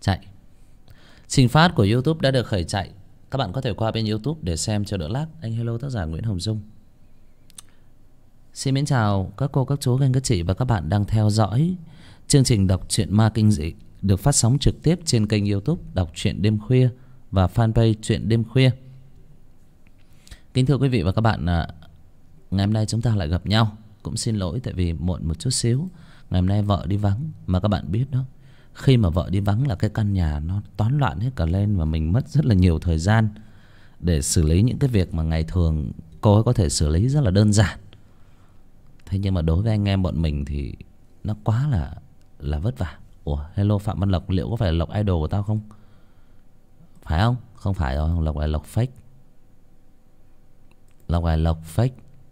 Chạy. Trình phát của YouTube đã được khởi chạy. Các bạn có thể qua bên YouTube để xem cho đỡ lag. Anh hello tác giả Nguyễn Hồng Dung. Xin mến chào các cô, các chú, các anh, các chị và các bạn đang theo dõi chương trình đọc truyện ma kinh dị được phát sóng trực tiếp trên kênh YouTube Đọc Truyện Đêm Khuya và fanpage Truyện Đêm Khuya. Kính thưa quý vị và các bạn, ngày hôm nay chúng ta lại gặp nhau. Cũng xin lỗi tại vì muộn một chút xíu. Ngày hôm nay vợ đi vắng. Mà các bạn biết đó, khi mà vợ đi vắng là cái căn nhà nó toán loạn hết cả lên. Và mình mất rất là nhiều thời gian để xử lý những cái việc mà ngày thường cô ấy có thể xử lý rất là đơn giản. Thế nhưng mà đối với anh em bọn mình thì nó quá là vất vả. Ủa, hello Phạm Văn Lộc, liệu có phải là Lộc idol của tao không? Phải không? Không phải rồi, Lộc là Lộc fake. Lộc là Lộc fake.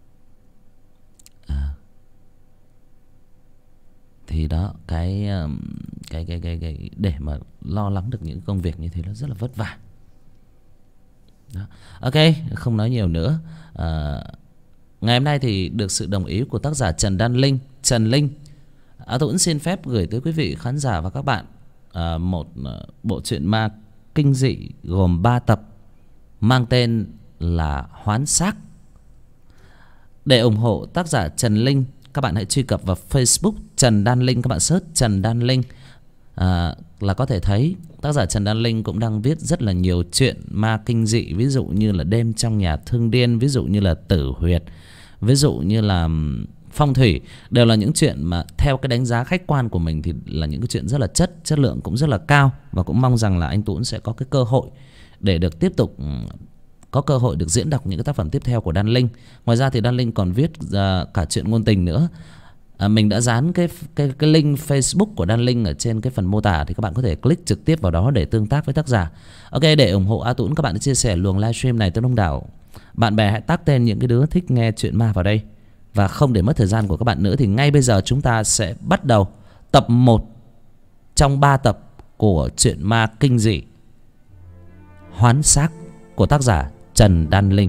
Thì đó, cái để mà lo lắng được những công việc như thế nó rất là vất vả. Đó. Ok, không nói nhiều nữa. Ngày hôm nay thì được sự đồng ý của tác giả Trần Linh. Tôi cũng xin phép gửi tới quý vị khán giả và các bạn một bộ truyện ma kinh dị gồm 3 tập mang tên là Hoán Xác. Để ủng hộ tác giả Trần Linh, các bạn hãy truy cập vào Facebook Trần Đan Linh. Các bạn search Trần Đan Linh là có thể thấy tác giả Trần Đan Linh cũng đang viết rất là nhiều chuyện ma kinh dị. Ví dụ như là Đêm trong nhà thương điên, ví dụ như là Tử huyệt, ví dụ như là Phong thủy. Đều là những chuyện mà theo cái đánh giá khách quan của mình thì là những cái chuyện rất là chất lượng cũng rất là cao. Và cũng mong rằng là anh Tuấn sẽ có cái cơ hội để được tiếp tục có cơ hội được diễn đọc những cái tác phẩm tiếp theo của Đan Linh. Ngoài ra thì Đan Linh còn viết cả chuyện ngôn tình nữa. Mình đã dán cái link Facebook của Đan Linh ở trên cái phần mô tả, thì các bạn có thể click trực tiếp vào đó để tương tác với tác giả. Ok, để ủng hộ A Tuấn, các bạn chia sẻ luồng livestream này tới đông đảo bạn bè. Hãy tag tên những cái đứa thích nghe chuyện ma vào đây. Và không để mất thời gian của các bạn nữa thì ngay bây giờ chúng ta sẽ bắt đầu tập 1 trong 3 tập của chuyện ma kinh dị Hoán Xác của tác giả Trần Đan Linh.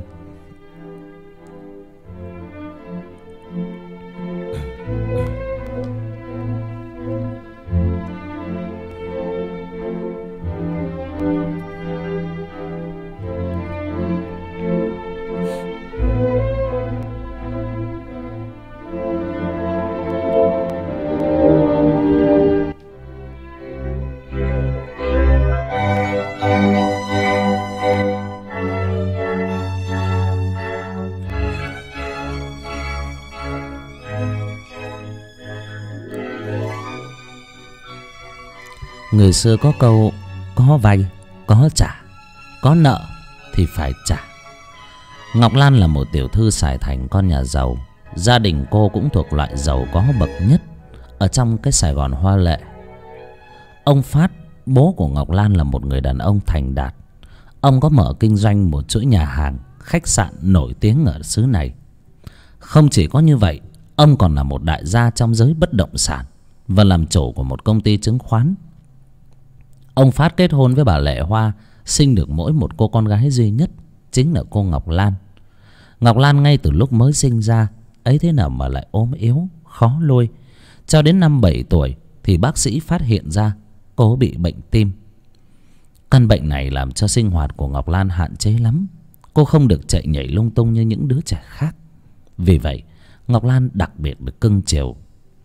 Người xưa có câu có vay, có trả, có nợ thì phải trả. Ngọc Lan là một tiểu thư Sài Thành, con nhà giàu. Gia đình cô cũng thuộc loại giàu có bậc nhất ở trong cái Sài Gòn hoa lệ. Ông Phát, bố của Ngọc Lan, là một người đàn ông thành đạt. Ông có mở kinh doanh một chuỗi nhà hàng, khách sạn nổi tiếng ở xứ này. Không chỉ có như vậy, ông còn là một đại gia trong giới bất động sản và làm chủ của một công ty chứng khoán. Ông Phát kết hôn với bà Lệ Hoa, sinh được mỗi một cô con gái duy nhất, chính là cô Ngọc Lan. Ngọc Lan ngay từ lúc mới sinh ra, ấy thế nào mà lại ốm yếu, khó nuôi. Cho đến năm 7 tuổi thì bác sĩ phát hiện ra cô bị bệnh tim. Căn bệnh này làm cho sinh hoạt của Ngọc Lan hạn chế lắm. Cô không được chạy nhảy lung tung như những đứa trẻ khác. Vì vậy Ngọc Lan đặc biệt được cưng chiều,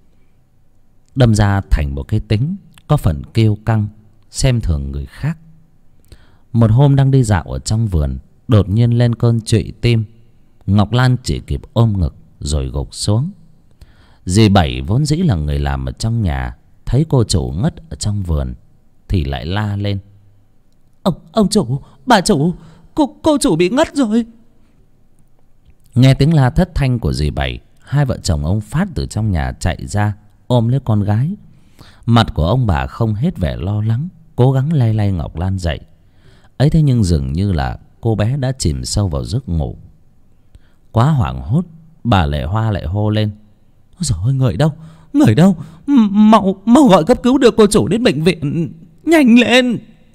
đâm ra thành một cái tính có phần kiêu căng, xem thường người khác. Một hôm đang đi dạo ở trong vườn, đột nhiên lên cơn trụy tim. Ngọc Lan chỉ kịp ôm ngực rồi gục xuống. Dì Bảy vốn dĩ là người làm ở trong nhà, thấy cô chủ ngất ở trong vườn thì lại la lên: Ông chủ, bà chủ, cô chủ bị ngất rồi. Nghe tiếng la thất thanh của dì Bảy, hai vợ chồng ông Phát từ trong nhà chạy ra ôm lấy con gái. Mặt của ông bà không hết vẻ lo lắng, cố gắng lay lay Ngọc Lan dậy. Ấy thế nhưng dường như là cô bé đã chìm sâu vào giấc ngủ. Quá hoảng hốt, bà Lệ Hoa lại hô lên: Ôi giời ơi, người đâu, mau gọi cấp cứu đưa cô chủ đến bệnh viện, nhanh lên.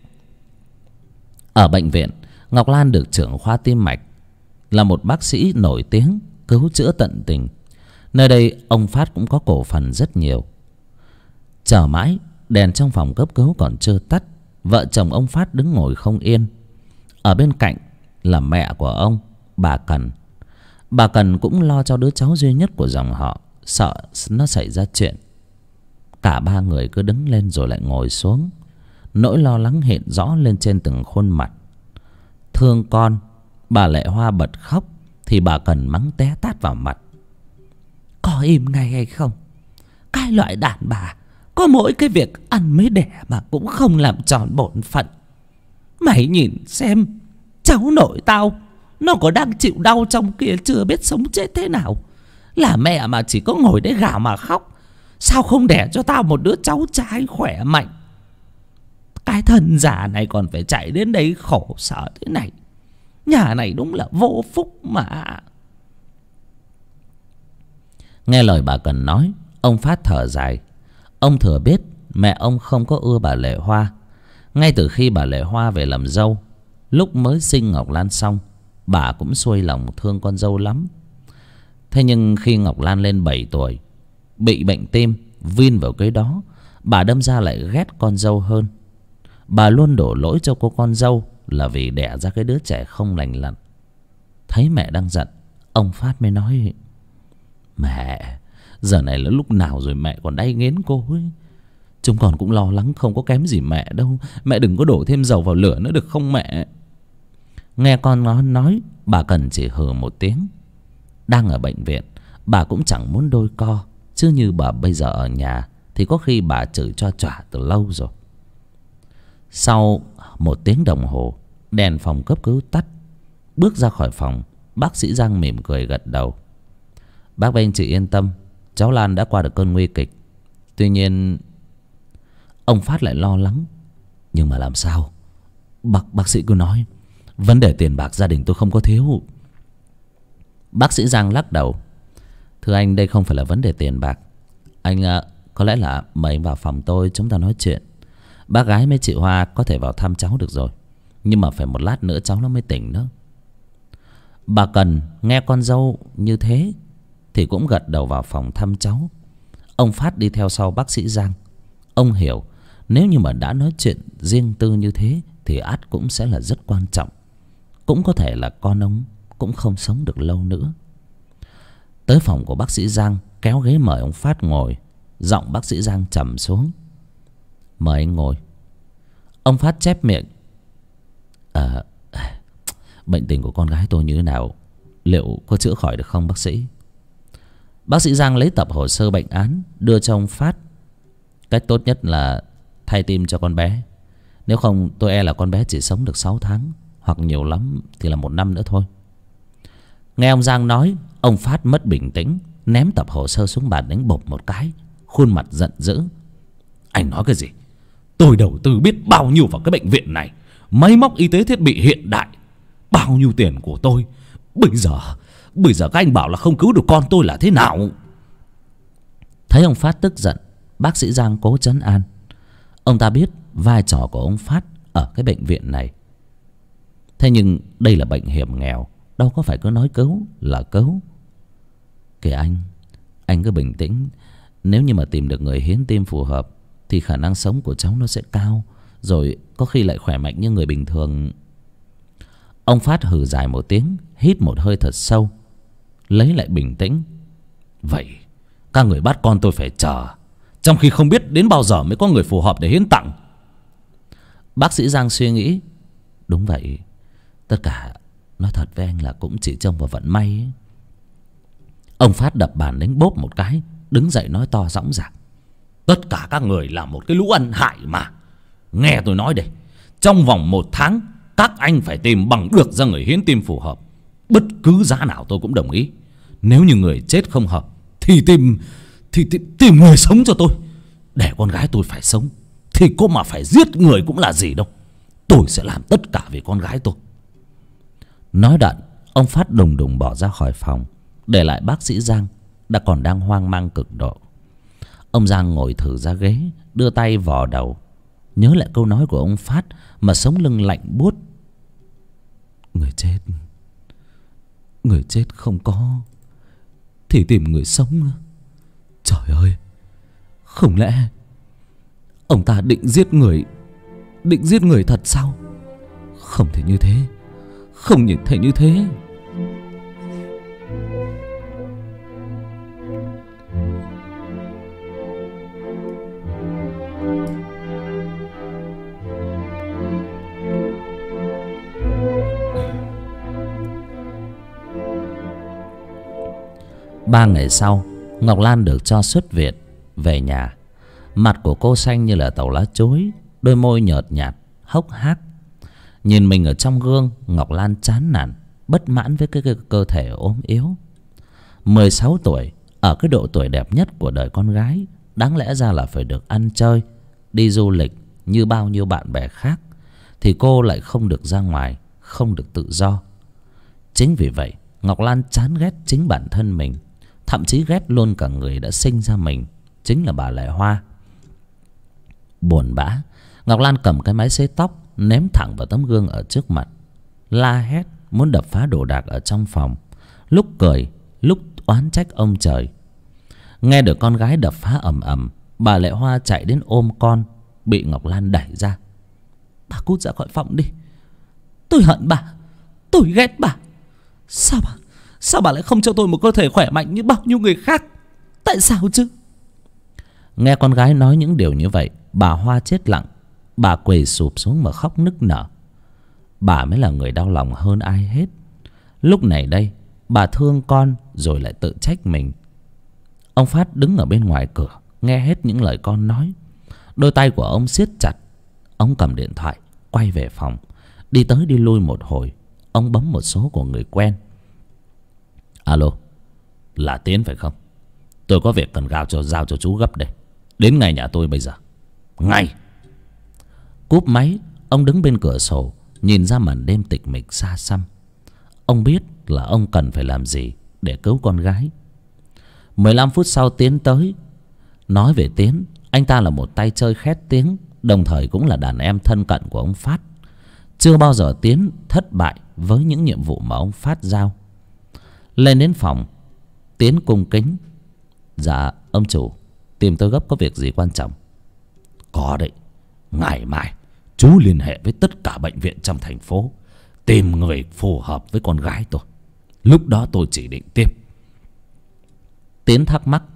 Ở bệnh viện, Ngọc Lan được trưởng khoa tim mạch, là một bác sĩ nổi tiếng, cứu chữa tận tình. Nơi đây ông Phát cũng có cổ phần rất nhiều. Chờ mãi, đèn trong phòng cấp cứu còn chưa tắt Vợ chồng ông Phát đứng ngồi không yên. Ở bên cạnh là mẹ của ông, bà Cần. Bà Cần cũng lo cho đứa cháu duy nhất của dòng họ, sợ nó xảy ra chuyện. Cả ba người cứ đứng lên rồi lại ngồi xuống. Nỗi lo lắng hiện rõ lên trên từng khuôn mặt. Thương con, bà Lệ Hoa bật khóc thì bà Cần mắng té tát vào mặt. Có im ngay hay không? Cái loại đàn bà có mỗi cái việc ăn mới đẻ mà cũng không làm tròn bổn phận. Mày nhìn xem, cháu nội tao nó có đang chịu đau trong kia chưa biết sống chết thế nào. Là mẹ mà chỉ có ngồi đấy gào mà khóc. Sao không đẻ cho tao một đứa cháu trai khỏe mạnh? Cái thân già này còn phải chạy đến đây khổ sở thế này. Nhà này đúng là vô phúc mà. Nghe lời bà Cần nói, ông Phát thở dài. Ông thừa biết mẹ ông không có ưa bà Lệ Hoa. Ngay từ khi bà Lệ Hoa về làm dâu, lúc mới sinh Ngọc Lan xong, bà cũng xuôi lòng thương con dâu lắm. Thế nhưng khi Ngọc Lan lên 7 tuổi, bị bệnh tim, vin vào cái đó, bà đâm ra lại ghét con dâu hơn. Bà luôn đổ lỗi cho cô con dâu là vì đẻ ra cái đứa trẻ không lành lặn. Thấy mẹ đang giận, ông Phát mới nói: Mẹ, giờ này là lúc nào rồi mẹ còn đay nghiến cô ấy. Chúng con cũng lo lắng không có kém gì mẹ đâu. Mẹ đừng có đổ thêm dầu vào lửa nữa được không mẹ? Nghe con nó nói, bà Cần chỉ hừ một tiếng. Đang ở bệnh viện, bà cũng chẳng muốn đôi co. Chứ như bà bây giờ ở nhà thì có khi bà chửi cho chỏa từ lâu rồi. Sau 1 tiếng đồng hồ, đèn phòng cấp cứu tắt. Bước ra khỏi phòng, bác sĩ Giang mỉm cười gật đầu. Bác với anh chị yên tâm, cháu Lan đã qua được cơn nguy kịch. Tuy nhiên, ông Phát lại lo lắng. Nhưng mà làm sao? Bác sĩ cứ nói, vấn đề tiền bạc gia đình tôi không có thiếu. Bác sĩ Giang lắc đầu. Thưa anh, đây không phải là vấn đề tiền bạc. Anh có lẽ là mời anh vào phòng tôi, chúng ta nói chuyện. Bác gái với chị Hoa có thể vào thăm cháu được rồi, nhưng mà phải một lát nữa cháu nó mới tỉnh đó. Bà Cần nghe con dâu như thế thì cũng gật đầu vào phòng thăm cháu. Ông Phát đi theo sau bác sĩ Giang. Ông hiểu nếu như mà đã nói chuyện riêng tư như thế thì ắt cũng sẽ là rất quan trọng. Cũng có thể là con ông cũng không sống được lâu nữa. Tới phòng của bác sĩ Giang, kéo ghế mời ông Phát ngồi. Giọng bác sĩ Giang trầm xuống. Mời anh ngồi. Ông Phát chép miệng. Bệnh tình của con gái tôi như thế nào? Liệu có chữa khỏi được không bác sĩ? Bác sĩ Giang lấy tập hồ sơ bệnh án đưa cho ông Phát. Cách tốt nhất là thay tim cho con bé. Nếu không tôi e là con bé chỉ sống được 6 tháng, hoặc nhiều lắm thì là 1 năm nữa thôi. Nghe ông Giang nói, ông Phát mất bình tĩnh, ném tập hồ sơ xuống bàn đánh bộp một cái, khuôn mặt giận dữ. Anh nói cái gì? Tôi đầu tư biết bao nhiêu vào cái bệnh viện này, máy móc y tế thiết bị hiện đại, bao nhiêu tiền của tôi. Bây giờ các anh bảo là không cứu được con tôi là thế nào? Thấy ông Phát tức giận, bác sĩ Giang cố trấn an. Ông ta biết vai trò của ông Phát ở cái bệnh viện này. Thế nhưng đây là bệnh hiểm nghèo, đâu có phải cứ nói cứu là cứu. Kìa anh cứ bình tĩnh. Nếu như mà tìm được người hiến tim phù hợp thì khả năng sống của cháu nó sẽ cao, rồi có khi lại khỏe mạnh như người bình thường. Ông Phát hừ dài một tiếng, hít một hơi thật sâu, lấy lại bình tĩnh. Vậy các người bắt con tôi phải chờ, trong khi không biết đến bao giờ mới có người phù hợp để hiến tặng. Bác sĩ Giang suy nghĩ. Đúng vậy, tất cả nói thật với anh là cũng chỉ trông vào vận may ấy. Ông Phát đập bàn đánh bốp một cái, đứng dậy nói to dõng dạc. Tất cả các người là một cái lũ ăn hại mà. Nghe tôi nói đây, trong vòng 1 tháng các anh phải tìm bằng được ra người hiến tim phù hợp. Bất cứ giá nào tôi cũng đồng ý. Nếu như người chết không hợp thì tìm người sống cho tôi. Để con gái tôi phải sống thì có mà phải giết người cũng là gì đâu. Tôi sẽ làm tất cả vì con gái tôi. Nói đoạn, ông Phát đùng đùng bỏ ra khỏi phòng, để lại bác sĩ Giang đang hoang mang cực độ. Ông Giang ngồi thử ra ghế, đưa tay vò đầu, nhớ lại câu nói của ông Phát mà sống lưng lạnh buốt. Người chết không có thì tìm người sống. Trời ơi, không lẽ ông ta định giết người định giết người thật sao? Không thể như thế, không thể như thế. Ba ngày sau, Ngọc Lan được cho xuất viện về nhà. Mặt của cô xanh như là tàu lá chuối, đôi môi nhợt nhạt, hốc hác. Nhìn mình ở trong gương, Ngọc Lan chán nản, bất mãn với cái cơ thể ốm yếu. 16 tuổi, ở cái độ tuổi đẹp nhất của đời con gái, đáng lẽ ra là phải được ăn chơi, đi du lịch như bao nhiêu bạn bè khác, thì cô lại không được ra ngoài, không được tự do. Chính vì vậy, Ngọc Lan chán ghét chính bản thân mình, thậm chí ghét luôn cả người đã sinh ra mình, chính là bà Lệ Hoa. Buồn bã, Ngọc Lan cầm cái máy sấy tóc ném thẳng vào tấm gương ở trước mặt, la hét muốn đập phá đồ đạc ở trong phòng, lúc cười lúc oán trách ông trời. Nghe được con gái đập phá ầm ầm, bà Lệ Hoa chạy đến ôm con, bị Ngọc Lan đẩy ra. Bà cút ra khỏi phòng đi, tôi hận bà, tôi ghét bà. Sao bà lại không cho tôi một cơ thể khỏe mạnh như bao nhiêu người khác? Tại sao chứ? Nghe con gái nói những điều như vậy, bà Hoa chết lặng. Bà quỳ sụp xuống mà khóc nức nở. Bà mới là người đau lòng hơn ai hết. Lúc này đây, bà thương con rồi lại tự trách mình. Ông Phát đứng ở bên ngoài cửa, nghe hết những lời con nói. Đôi tay của ông siết chặt. Ông cầm điện thoại, quay về phòng. Đi tới đi lui một hồi, ông bấm một số của người quen. Alo, là Tiến phải không? Tôi có việc cần giao cho chú gấp đây. Đến ngay nhà tôi bây giờ. Ngay. Cúp máy, ông đứng bên cửa sổ, nhìn ra màn đêm tịch mịch xa xăm. Ông biết là ông cần phải làm gì để cứu con gái. 15 phút sau Tiến tới. Nói về Tiến, anh ta là một tay chơi khét tiếng, đồng thời cũng là đàn em thân cận của ông Phát. Chưa bao giờ Tiến thất bại với những nhiệm vụ mà ông Phát giao. Lên đến phòng, Tiến cung kính. Dạ ông chủ, tìm tôi gấp có việc gì quan trọng? Có đấy. Ngày mai chú liên hệ với tất cả bệnh viện trong thành phố, tìm người phù hợp với con gái tôi. Lúc đó tôi chỉ định tiếp. Tiến thắc mắc.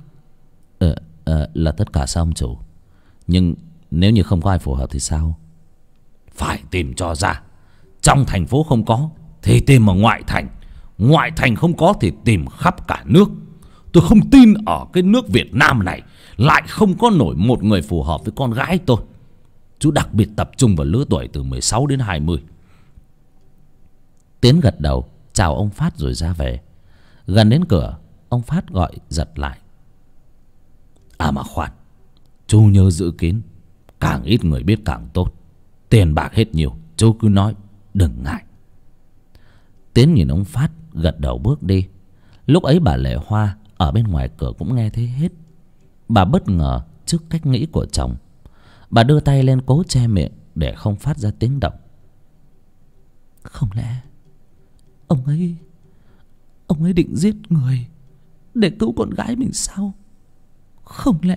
Là tất cả sao ông chủ? Nhưng nếu như không có ai phù hợp thì sao? Phải tìm cho ra. Trong thành phố không có thì tìm ở ngoại thành. Ngoại thành không có thì tìm khắp cả nước. Tôi không tin ở cái nước Việt Nam này lại không có nổi một người phù hợp với con gái tôi. Chú đặc biệt tập trung vào lứa tuổi từ 16 đến 20. Tiến gật đầu chào ông Phát rồi ra về. Gần đến cửa, ông Phát gọi giật lại. À mà khoan, chú nhớ giữ kín, càng ít người biết càng tốt. Tiền bạc hết nhiều, chú cứ nói, đừng ngại. Tiến nhìn ông Phát gật đầu bước đi. Lúc ấy bà Lệ Hoa ở bên ngoài cửa cũng nghe thấy hết. Bà bất ngờ trước cách nghĩ của chồng. Bà đưa tay lên cố che miệng để không phát ra tiếng động. Không lẽ ông ấy định giết người để cứu con gái mình sao? Không lẽ...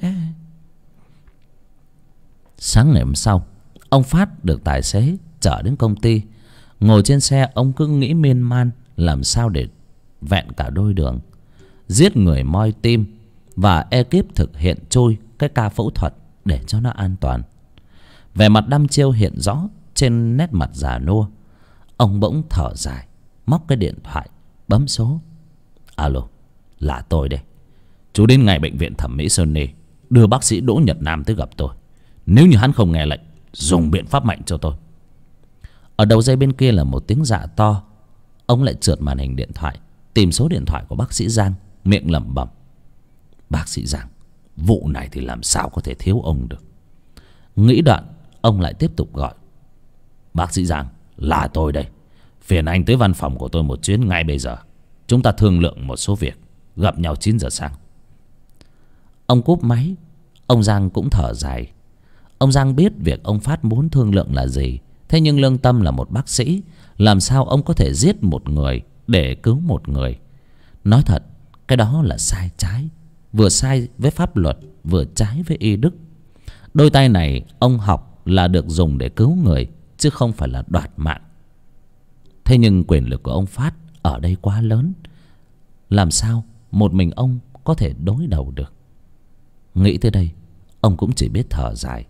Sáng ngày hôm sau, ông Phát được tài xế chở đến công ty. Ngồi trên xe, ông cứ nghĩ miên man làm sao để vẹn cả đôi đường. Giết người moi tim và ekip thực hiện trôi cái ca phẫu thuật để cho nó an toàn. Vẻ mặt đăm chiêu hiện rõ trên nét mặt già nua. Ông bỗng thở dài, móc cái điện thoại bấm số. Alo, là tôi đây. Chú đến ngay bệnh viện thẩm mỹ Sunny, đưa bác sĩ Đỗ Nhật Nam tới gặp tôi. Nếu như hắn không nghe lệnh, dùng biện pháp mạnh cho tôi. Ở đầu dây bên kia là một tiếng dạ to. Ông lại trượt màn hình điện thoại, tìm số điện thoại của bác sĩ Giang, miệng lẩm bẩm. Bác sĩ Giang, vụ này thì làm sao có thể thiếu ông được. Nghĩ đoạn, ông lại tiếp tục gọi. Bác sĩ Giang, là tôi đây. Phiền anh tới văn phòng của tôi một chuyến ngay bây giờ. Chúng ta thương lượng một số việc. Gặp nhau 9 giờ sáng. Ông cúp máy. Ông Giang cũng thở dài. Ông Giang biết việc ông Phát muốn thương lượng là gì. Thế nhưng lương tâm là một bác sĩ, làm sao ông có thể giết một người để cứu một người? Nói thật, cái đó là sai trái. Vừa sai với pháp luật, vừa trái với y đức. Đôi tay này ông học là được dùng để cứu người, chứ không phải là đoạt mạng. Thế nhưng quyền lực của ông Phát ở đây quá lớn, làm sao một mình ông có thể đối đầu được. Nghĩ tới đây, ông cũng chỉ biết thở dài.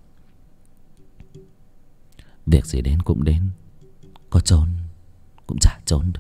Việc gì đến cũng đến, có trốn cũng chả trốn được.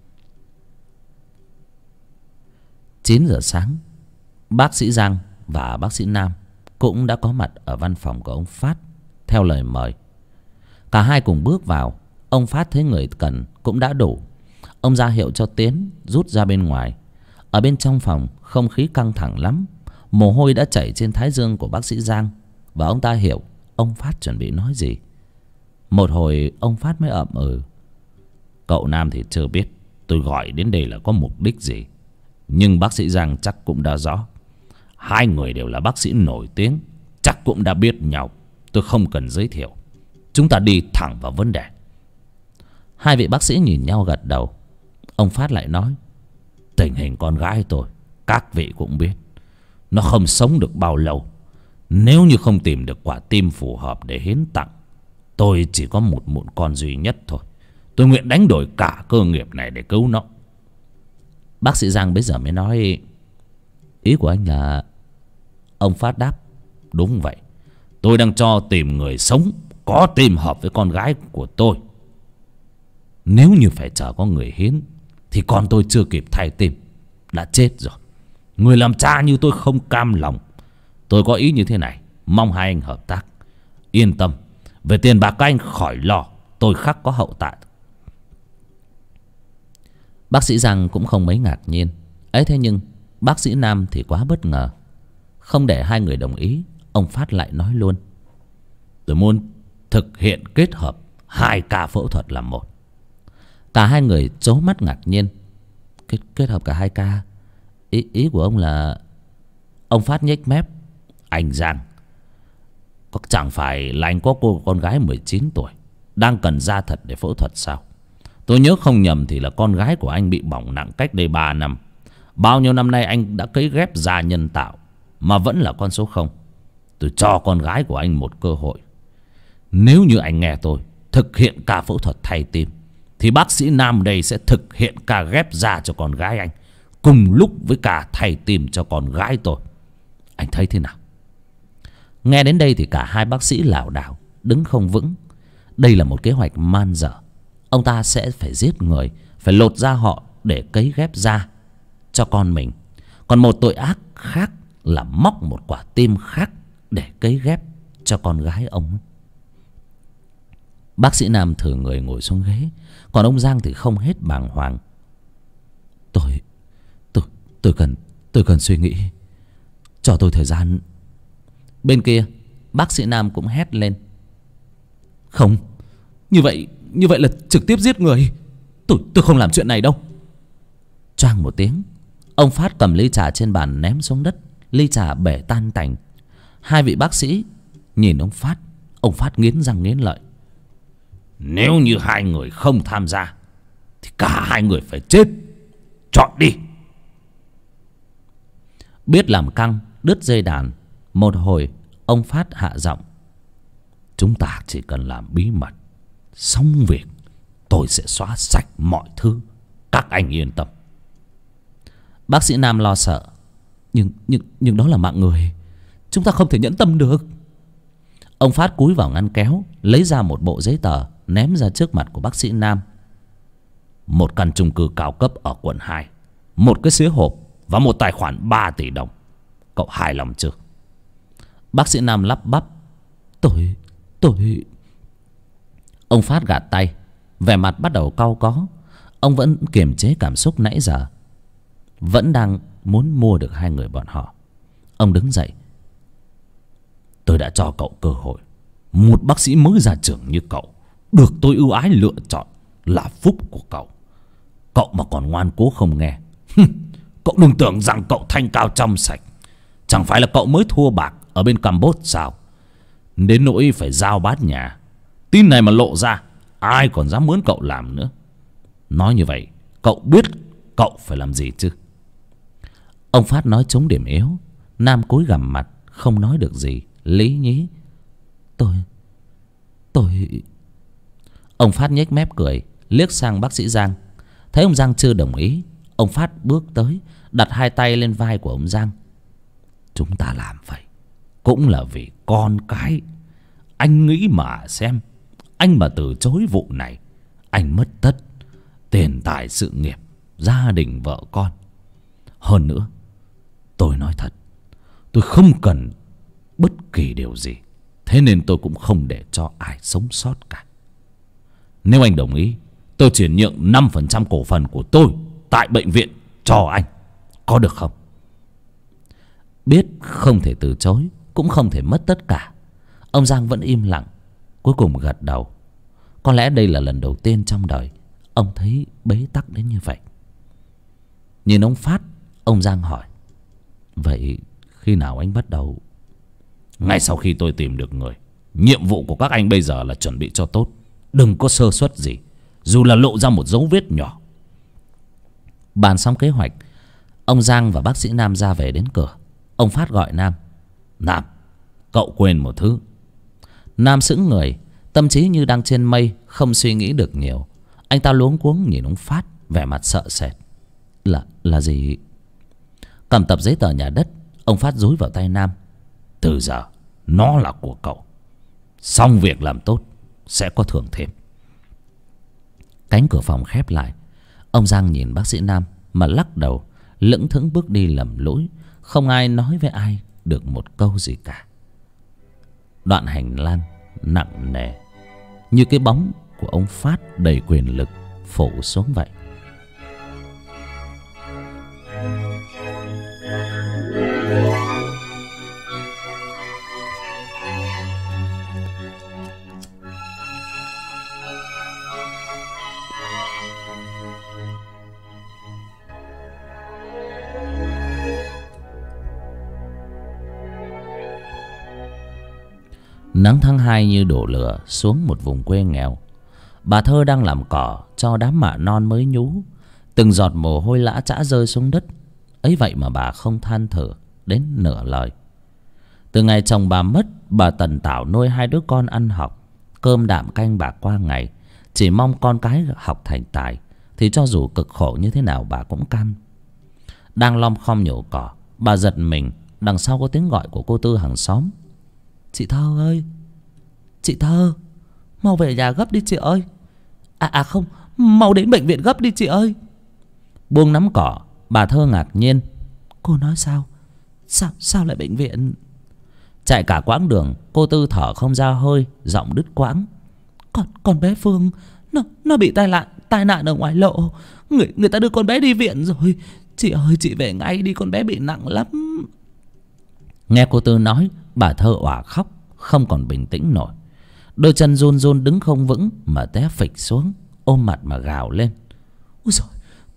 9 giờ sáng, bác sĩ Giang và bác sĩ Nam cũng đã có mặt ở văn phòng của ông Phát theo lời mời. Cả hai cùng bước vào. Ông Phát thấy người cần cũng đã đủ. Ông ra hiệu cho Tiến rút ra bên ngoài. Ở bên trong phòng không khí căng thẳng lắm. Mồ hôi đã chảy trên thái dương của bác sĩ Giang, và ông ta hiểu ông Phát chuẩn bị nói gì. Một hồi ông Phát mới ậm ừ. Cậu Nam thì chưa biết tôi gọi đến đây là có mục đích gì, nhưng bác sĩ Giang chắc cũng đã rõ. Hai người đều là bác sĩ nổi tiếng, chắc cũng đã biết nhau. Tôi không cần giới thiệu, chúng ta đi thẳng vào vấn đề. Hai vị bác sĩ nhìn nhau gật đầu. Ông Phát lại nói: tình hình con gái tôi các vị cũng biết, nó không sống được bao lâu. Nếu như không tìm được quả tim phù hợp để hiến tặng, tôi chỉ có một mụn con duy nhất thôi. Tôi nguyện đánh đổi cả cơ nghiệp này để cứu nó. Bác sĩ Giang bây giờ mới nói: ý của anh là... Ông Phát đáp: đúng vậy. Tôi đang cho tìm người sống có tim hợp với con gái của tôi. Nếu như phải chờ có người hiến thì con tôi chưa kịp thay tim đã chết rồi. Người làm cha như tôi không cam lòng. Tôi có ý như thế này, mong hai anh hợp tác. Yên tâm, về tiền bạc các anh khỏi lo, tôi khắc có hậu tạ. Bác sĩ Giang cũng không mấy ngạc nhiên ấy, thế nhưng bác sĩ Nam thì quá bất ngờ. Không để hai người đồng ý, ông Phát lại nói luôn: tôi muốn thực hiện kết hợp 2 ca phẫu thuật làm một. Cả hai người trố mắt ngạc nhiên. Kết hợp cả 2 ca? Ý của ông là... Ông Phát nhếch mép: anh Giang, chẳng phải là anh có cô con gái 19 tuổi đang cần da thật để phẫu thuật sao? Tôi nhớ không nhầm thì là con gái của anh bị bỏng nặng cách đây 3 năm. Bao nhiêu năm nay anh đã cấy ghép da nhân tạo mà vẫn là con số 0. Tôi cho con gái của anh một cơ hội. Nếu như anh nghe tôi thực hiện ca phẫu thuật thay tim, thì bác sĩ Nam đây sẽ thực hiện ca ghép da cho con gái anh, cùng lúc với cả thay tim cho con gái tôi. Anh thấy thế nào? Nghe đến đây thì cả hai bác sĩ lảo đảo đứng không vững. Đây là một kế hoạch man dở. Ông ta sẽ phải giết người, phải lột da họ để cấy ghép da cho con mình. Còn một tội ác khác là móc một quả tim khác để cấy ghép cho con gái ông. Bác sĩ Nam thử người ngồi xuống ghế, còn ông Giang thì không hết bàng hoàng. Tôi cần suy nghĩ, cho tôi thời gian. Bên kia bác sĩ Nam cũng hét lên: không, như vậy là trực tiếp giết người. Tôi không làm chuyện này đâu. Choang một tiếng, ông Phát cầm ly trà trên bàn ném xuống đất. Ly trà bể tan tành. Hai vị bác sĩ nhìn ông Phát nghiến răng nghiến lợi: nếu như hai người không tham gia thì cả hai người phải chết. Chọn đi. Biết làm căng đứt dây đàn, một hồi ông Phát hạ giọng: chúng ta chỉ cần làm bí mật, xong việc tôi sẽ xóa sạch mọi thứ, các anh yên tâm. Bác sĩ Nam lo sợ: nhưng đó là mạng người, chúng ta không thể nhẫn tâm được. Ông Phát cúi vào ngăn kéo, lấy ra một bộ giấy tờ ném ra trước mặt của bác sĩ Nam: một căn chung cư cao cấp ở quận 2, một cái xế hộp và một tài khoản 3 tỷ đồng. Cậu hài lòng chưa? Bác sĩ Nam lắp bắp: tôi... Ông Phát gạt tay, vẻ mặt bắt đầu cau có. Ông vẫn kiềm chế cảm xúc nãy giờ, vẫn đang muốn mua được hai người bọn họ. Ông đứng dậy: tôi đã cho cậu cơ hội. Một bác sĩ mới ra trường như cậu được tôi ưu ái lựa chọn là phúc của cậu. Cậu mà còn ngoan cố không nghe, cậu đừng tưởng rằng cậu thanh cao trong sạch. Chẳng phải là cậu mới thua bạc ở bên Campuchia sao, đến nỗi phải giao bát nhà. Tin này mà lộ ra, ai còn dám mướn cậu làm nữa. Nói như vậy cậu biết cậu phải làm gì chứ? Ông Phát nói trúng điểm yếu. Nam cúi gằm mặt không nói được gì, lý nhí: Tôi... Ông Phát nhếch mép cười, liếc sang bác sĩ Giang. Thấy ông Giang chưa đồng ý, ông Phát bước tới, đặt hai tay lên vai của ông Giang. Chúng ta làm vậy cũng là vì con cái. Anh nghĩ mà xem, anh mà từ chối vụ này, anh mất tất tiền tài sự nghiệp, gia đình vợ con. Hơn nữa, tôi nói thật, tôi không cần bất kỳ điều gì, thế nên tôi cũng không để cho ai sống sót cả. Nếu anh đồng ý, tôi chuyển nhượng 5% cổ phần của tôi tại bệnh viện cho anh, có được không? Biết không thể từ chối, cũng không thể mất tất cả, ông Giang vẫn im lặng, cuối cùng gật đầu. Có lẽ đây là lần đầu tiên trong đời ông thấy bế tắc đến như vậy. Nhìn ông Phát, ông Giang hỏi: Vậy khi nào anh bắt đầu? Ngay sau khi tôi tìm được người. Nhiệm vụ của các anh bây giờ là chuẩn bị cho tốt, đừng có sơ suất gì, dù là lộ ra một dấu vết nhỏ. Bàn xong kế hoạch, ông Giang và bác sĩ Nam ra về đến cửa. Ông Phát gọi Nam: Nam, cậu quên một thứ. Nam sững người, tâm trí như đang trên mây, không suy nghĩ được nhiều. Anh ta luống cuống nhìn ông Phát, vẻ mặt sợ sệt. Là gì? Cầm tập giấy tờ nhà đất, ông Phát dúi vào tay Nam. Từ giờ nó là của cậu, xong việc làm tốt sẽ có thưởng thêm. Cánh cửa phòng khép lại. Ông Giang nhìn bác sĩ Nam mà lắc đầu, lững thững bước đi lầm lũi. Không ai nói với ai được một câu gì cả. Đoạn hành lang nặng nề, như cái bóng của ông Phát đầy quyền lực phủ xuống vậy. Nắng tháng 2 như đổ lửa xuống một vùng quê nghèo. Bà Thơ đang làm cỏ cho đám mạ non mới nhú. Từng giọt mồ hôi lã chã rơi xuống đất. Ấy vậy mà bà không than thở đến nửa lời. Từ ngày chồng bà mất, bà tần tảo nuôi hai đứa con ăn học, cơm đạm canh bạc qua ngày, chỉ mong con cái học thành tài. Thì cho dù cực khổ như thế nào bà cũng cam. Đang lom khom nhổ cỏ, bà giật mình, đằng sau có tiếng gọi của cô Tư hàng xóm. Chị Thơ ơi, chị Thơ, mau về nhà gấp đi chị ơi. Không, mau đến bệnh viện gấp đi chị ơi. Buông nắm cỏ, bà Thơ ngạc nhiên. Cô nói sao? Sao lại bệnh viện? Chạy cả quãng đường, cô Tư thở không ra hơi, giọng đứt quãng. Con bé Phương nó bị tai nạn ở ngoài lộ. Người ta đưa con bé đi viện rồi. Chị ơi, chị về ngay đi, con bé bị nặng lắm. Nghe cô Tư nói, bà Thơ òa khóc, không còn bình tĩnh nổi. Đôi chân run run đứng không vững mà té phịch xuống, ôm mặt mà gào lên. Ôi giời,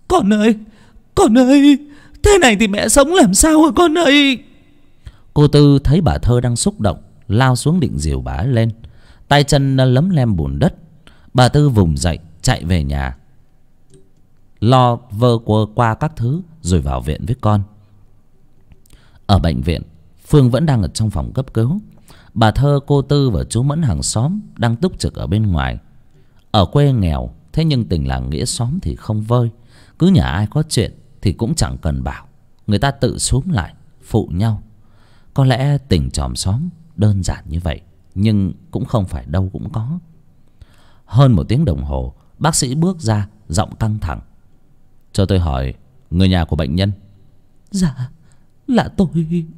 con ơi, thế này thì mẹ sống làm sao hả con ơi? Cô Tư thấy bà Thơ đang xúc động, lao xuống định dìu bà lên. Tay chân lấm lem bùn đất. Bà Tư vùng dậy chạy về nhà, lo vơ qua các thứ rồi vào viện với con. Ở bệnh viện, Phương vẫn đang ở trong phòng cấp cứu. Bà Thơ, cô Tư và chú Mẫn hàng xóm đang túc trực ở bên ngoài. Ở quê nghèo, thế nhưng tình làng nghĩa xóm thì không vơi. Cứ nhà ai có chuyện thì cũng chẳng cần bảo, người ta tự xúm lại phụ nhau. Có lẽ tình chòm xóm đơn giản như vậy, nhưng cũng không phải đâu cũng có. Hơn 1 tiếng đồng hồ, bác sĩ bước ra, giọng căng thẳng. Cho tôi hỏi, người nhà của bệnh nhân? Dạ, là tôi.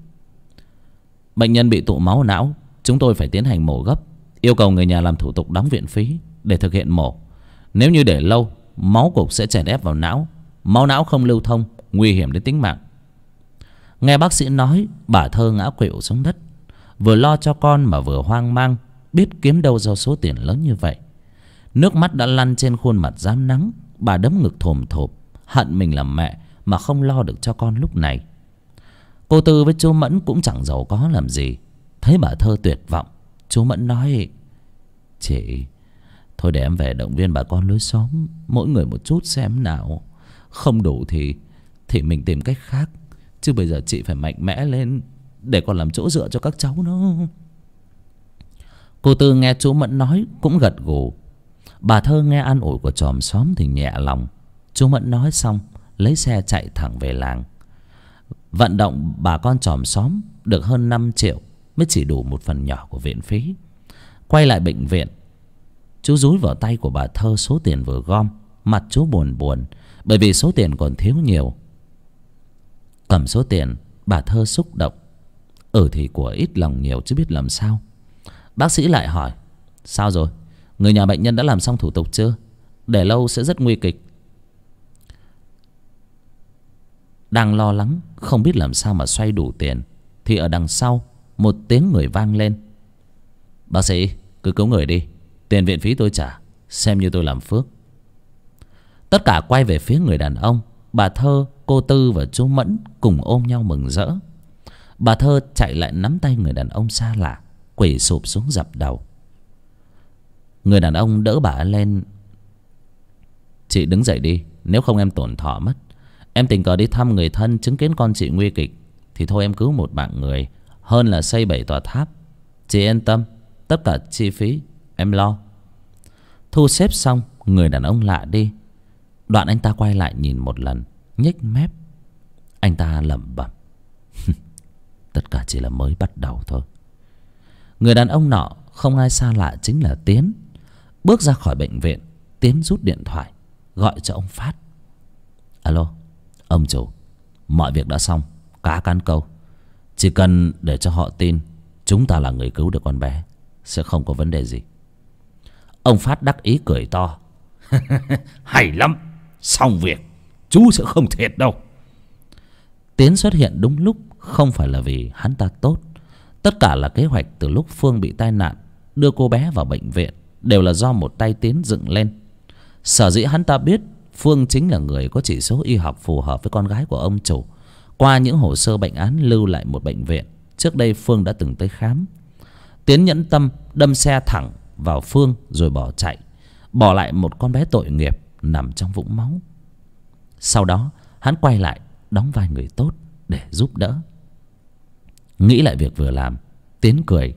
Bệnh nhân bị tụ máu não, chúng tôi phải tiến hành mổ gấp. Yêu cầu người nhà làm thủ tục đóng viện phí để thực hiện mổ. Nếu như để lâu, máu cục sẽ chèn ép vào não, máu não không lưu thông, nguy hiểm đến tính mạng. Nghe bác sĩ nói, bà Thơ ngã khuỵu xuống đất, vừa lo cho con mà vừa hoang mang, biết kiếm đâu ra số tiền lớn như vậy. Nước mắt đã lăn trên khuôn mặt rám nắng. Bà đấm ngực thồm thộp, hận mình làm mẹ mà không lo được cho con lúc này. Cô Tư với chú Mẫn cũng chẳng giàu có làm gì. Thấy bà Thơ tuyệt vọng, chú Mẫn nói: Chị, thôi để em về động viên bà con lối xóm, mỗi người một chút xem nào. Không đủ thì mình tìm cách khác. Chứ bây giờ chị phải mạnh mẽ lên để còn làm chỗ dựa cho các cháu nữa. Cô Tư nghe chú Mẫn nói cũng gật gù. Bà Thơ nghe an ủi của chòm xóm thì nhẹ lòng. Chú Mẫn nói xong lấy xe chạy thẳng về làng. Vận động bà con chòm xóm được hơn 5 triệu mới chỉ đủ một phần nhỏ của viện phí. Quay lại bệnh viện, chú dúi vào tay của bà Thơ số tiền vừa gom. Mặt chú buồn buồn bởi vì số tiền còn thiếu nhiều. Cầm số tiền, bà Thơ xúc động. Thì của ít lòng nhiều chứ biết làm sao. Bác sĩ lại hỏi: sao rồi, người nhà bệnh nhân đã làm xong thủ tục chưa? Để lâu sẽ rất nguy kịch. Đang lo lắng không biết làm sao mà xoay đủ tiền thì ở đằng sau một tiếng người vang lên: bác sĩ cứ cứu người đi, tiền viện phí tôi trả, xem như tôi làm phước. Tất cả quay về phía người đàn ông. Bà Thơ, cô Tư và chú Mẫn cùng ôm nhau mừng rỡ. Bà Thơ chạy lại nắm tay người đàn ông xa lạ, quỳ sụp xuống dập đầu. Người đàn ông đỡ bà lên: chị đứng dậy đi, nếu không em tổn thọ mất. Em tình cờ đi thăm người thân, chứng kiến con chị nguy kịch thì thôi em cứu một mạng người hơn là xây 7 tòa tháp. Chị yên tâm, tất cả chi phí em lo. Thu xếp xong, người đàn ông lạ đi. Đoạn anh ta quay lại nhìn một lần, nhếch mép. Anh ta lẩm bẩm: tất cả chỉ là mới bắt đầu thôi. Người đàn ông nọ không ai xa lạ chính là Tiến. Bước ra khỏi bệnh viện, Tiến rút điện thoại gọi cho ông Phát. Alo, ông chủ, mọi việc đã xong, cá cán câu. Chỉ cần để cho họ tin chúng ta là người cứu được con bé, sẽ không có vấn đề gì. Ông Phát đắc ý cười to: hay lắm, xong việc chú sẽ không thiệt đâu. Tiến xuất hiện đúng lúc, không phải là vì hắn ta tốt. Tất cả là kế hoạch từ lúc Phương bị tai nạn, đưa cô bé vào bệnh viện, đều là do một tay Tiến dựng lên. Sở dĩ hắn ta biết Phương chính là người có chỉ số y học phù hợp với con gái của ông chủ, qua những hồ sơ bệnh án lưu lại một bệnh viện trước đây Phương đã từng tới khám. Tiến nhẫn tâm đâm xe thẳng vào Phương rồi bỏ chạy, bỏ lại một con bé tội nghiệp nằm trong vũng máu. Sau đó hắn quay lại đóng vai người tốt để giúp đỡ. Nghĩ lại việc vừa làm, Tiến cười: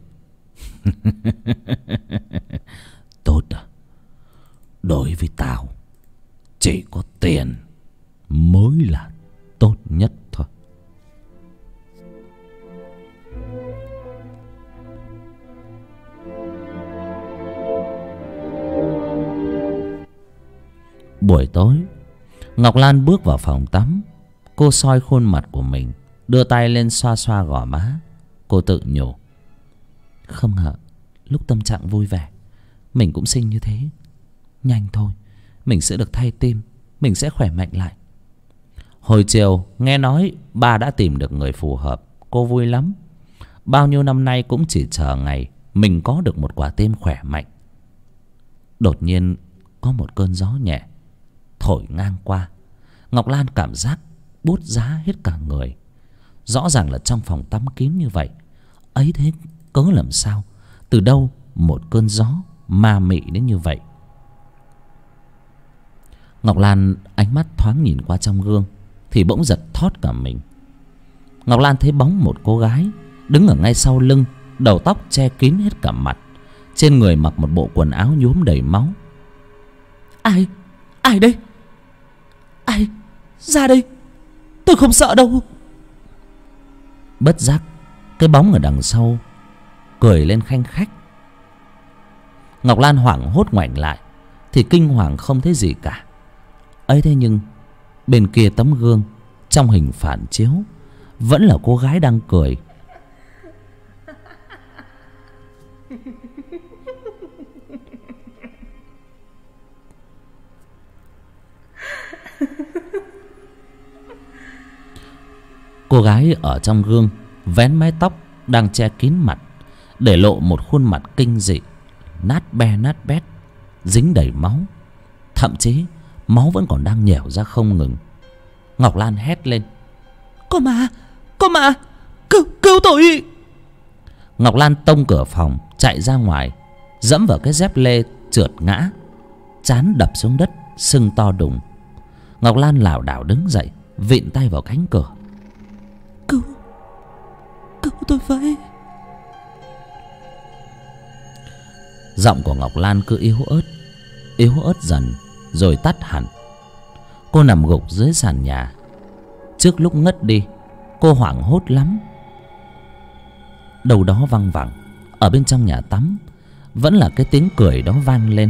tốt à? Đối với tao, chỉ có tiền mới là tốt nhất thôi. Buổi tối, Ngọc Lan bước vào phòng tắm. Cô soi khuôn mặt của mình, đưa tay lên xoa xoa gò má. Cô tự nhủ: không ngờ lúc tâm trạng vui vẻ mình cũng xinh như thế. Nhanh thôi, mình sẽ được thay tim, mình sẽ khỏe mạnh lại. Hồi chiều nghe nói ba đã tìm được người phù hợp, cô vui lắm. Bao nhiêu năm nay cũng chỉ chờ ngày mình có được một quả tim khỏe mạnh. Đột nhiên có một cơn gió nhẹ thổi ngang qua. Ngọc Lan cảm giác buốt giá hết cả người. Rõ ràng là trong phòng tắm kín như vậy, ấy thế cớ làm sao, từ đâu một cơn gió ma mị đến như vậy. Ngọc Lan ánh mắt thoáng nhìn qua trong gương thì bỗng giật thót cả mình. Ngọc Lan thấy bóng một cô gái đứng ở ngay sau lưng, đầu tóc che kín hết cả mặt, trên người mặc một bộ quần áo nhuốm đầy máu. Ai? Ai đây? Ai? Ra đây, tôi không sợ đâu. Bất giác cái bóng ở đằng sau cười lên khanh khách. Ngọc Lan hoảng hốt ngoảnh lại thì kinh hoàng không thấy gì cả. Ấy thế nhưng bên kia tấm gương, trong hình phản chiếu, vẫn là cô gái đang cười. Cô gái ở trong gương vén mái tóc đang che kín mặt, để lộ một khuôn mặt kinh dị, nát be nát bét, dính đầy máu. Thậm chí máu vẫn còn đang nhẻo ra không ngừng. Ngọc Lan hét lên: Có ma, cứu tôi! Ngọc Lan tông cửa phòng chạy ra ngoài, dẫm vào cái dép lê trượt ngã, trán đập xuống đất sưng to đùng. Ngọc Lan lảo đảo đứng dậy, vịn tay vào cánh cửa. Cứu tôi với! Giọng của Ngọc Lan cứ yếu ớt dần rồi tắt hẳn. Cô nằm gục dưới sàn nhà. Trước lúc ngất đi, cô hoảng hốt lắm. Đâu đó văng vẳng ở bên trong nhà tắm vẫn là cái tiếng cười đó vang lên.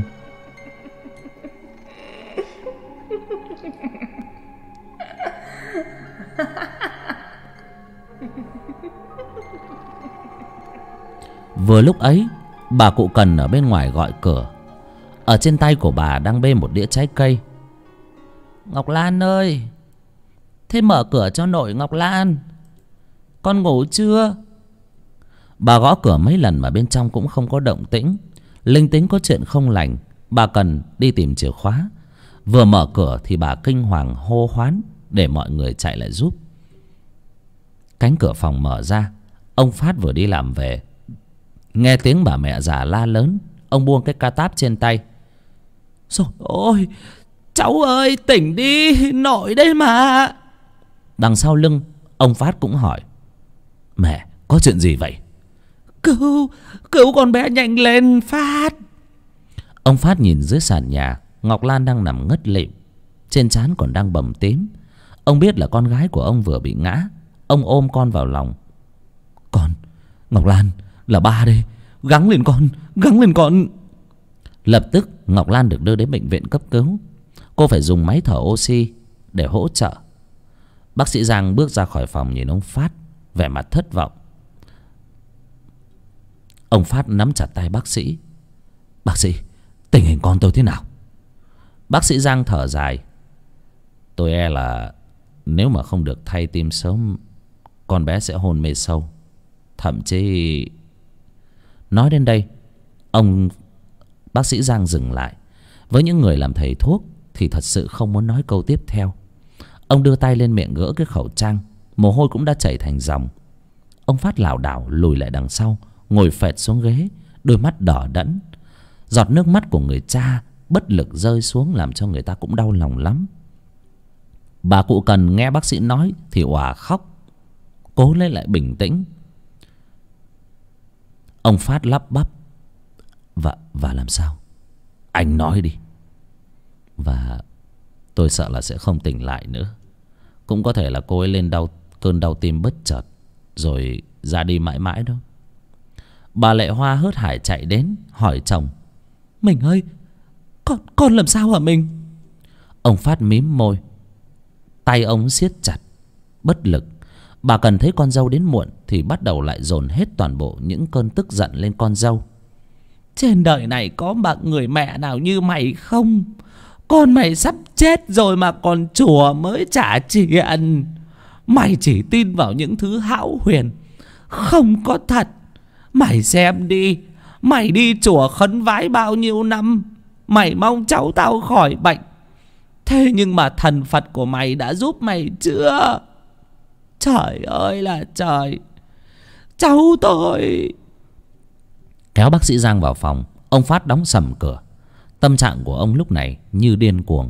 Vừa lúc ấy, bà cụ Cần ở bên ngoài gọi cửa. Ở trên tay của bà đang bê một đĩa trái cây. Ngọc Lan ơi, thế mở cửa cho nội Ngọc Lan. Con ngủ chưa? Bà gõ cửa mấy lần mà bên trong cũng không có động tĩnh. Linh tính có chuyện không lành. Bà Cần đi tìm chìa khóa. Vừa mở cửa thì bà kinh hoàng hô hoán để mọi người chạy lại giúp. Cánh cửa phòng mở ra. Ông Phát vừa đi làm về. Nghe tiếng bà mẹ già la lớn, ông buông cái ca táp trên tay. Rồi ôi, cháu ơi tỉnh đi, nội đây mà. Đằng sau lưng ông Phát cũng hỏi: Mẹ, có chuyện gì vậy? Cứu con bé nhanh lên Phát. Ông Phát nhìn dưới sàn nhà, Ngọc Lan đang nằm ngất lịm, trên trán còn đang bầm tím. Ông biết là con gái của ông vừa bị ngã. Ông ôm con vào lòng. Ngọc Lan, là ba đây, gắng lên con. Lập tức Ngọc Lan được đưa đến bệnh viện cấp cứu. Cô phải dùng máy thở oxy để hỗ trợ. Bác sĩ Giang bước ra khỏi phòng nhìn ông Phát, vẻ mặt thất vọng. Ông Phát nắm chặt tay bác sĩ. Bác sĩ, tình hình con tôi thế nào? Bác sĩ Giang thở dài. Tôi e là nếu mà không được thay tim sớm, con bé sẽ hôn mê sâu. Thậm chí... Nói đến đây, bác sĩ Giang dừng lại. Với những người làm thầy thuốc thì thật sự không muốn nói câu tiếp theo. Ông đưa tay lên miệng gỡ cái khẩu trang. Mồ hôi cũng đã chảy thành dòng. Ông Phát lảo đảo lùi lại đằng sau, ngồi phệt xuống ghế, đôi mắt đỏ đẫn. Giọt nước mắt của người cha bất lực rơi xuống làm cho người ta cũng đau lòng lắm. Bà cụ Cần nghe bác sĩ nói thì òa khóc, cố lấy lại bình tĩnh. Ông Phát lắp bắp: Và làm sao? Anh nói đi. Và tôi sợ là sẽ không tỉnh lại nữa. Cũng có thể là cô ấy lên cơn đau tim bất chợt rồi ra đi mãi mãi đâu. Bà Lệ Hoa hớt hải chạy đến hỏi chồng: Mình ơi, con làm sao hả mình? Ông Phát mím môi, tay ông siết chặt, bất lực. Bà Cần thấy con dâu đến muộn thì bắt đầu lại dồn hết toàn bộ những cơn tức giận lên con dâu. Trên đời này có người mẹ nào như mày không? Con mày sắp chết rồi mà còn chùa mới trả tiền. Mày chỉ tin vào những thứ hão huyền, không có thật. Mày xem đi, mày đi chùa khấn vái bao nhiêu năm, mày mong cháu tao khỏi bệnh. Thế nhưng mà thần Phật của mày đã giúp mày chưa? Trời ơi là trời, cháu tôi. Kéo bác sĩ Giang vào phòng, ông Phát đóng sầm cửa. Tâm trạng của ông lúc này như điên cuồng.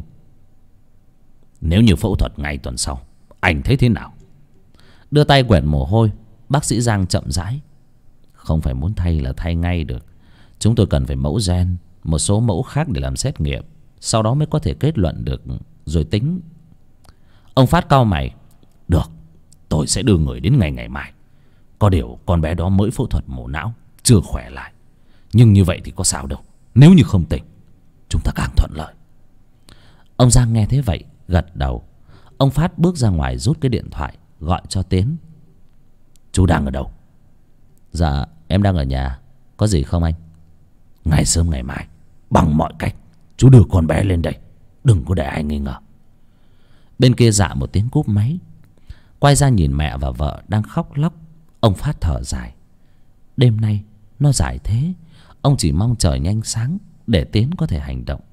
Nếu như phẫu thuật ngay tuần sau, anh thấy thế nào? Đưa tay quẹt mồ hôi, bác sĩ Giang chậm rãi: Không phải muốn thay là thay ngay được. Chúng tôi cần phải mẫu gen, một số mẫu khác để làm xét nghiệm, sau đó mới có thể kết luận được rồi tính. Ông Phát cau mày: Được, tôi sẽ đưa người đến ngày mai. Có điều con bé đó mới phẫu thuật mổ não, chưa khỏe lại. Nhưng như vậy thì có sao đâu. Nếu như không tỉnh, chúng ta càng thuận lợi. Ông Giang nghe thế vậy gật đầu. Ông Phát bước ra ngoài rút cái điện thoại gọi cho Tiến. Chú đang ở đâu? Dạ em đang ở nhà. Có gì không anh? Ngày sớm ngày mai, bằng mọi cách chú đưa con bé lên đây, đừng có để ai nghi ngờ. Bên kia dạ một tiếng cúp máy. Quay ra nhìn mẹ và vợ đang khóc lóc, ông Phát thở dài. Đêm nay nó dài thế, ông chỉ mong trời nhanh sáng để Tiến có thể hành động.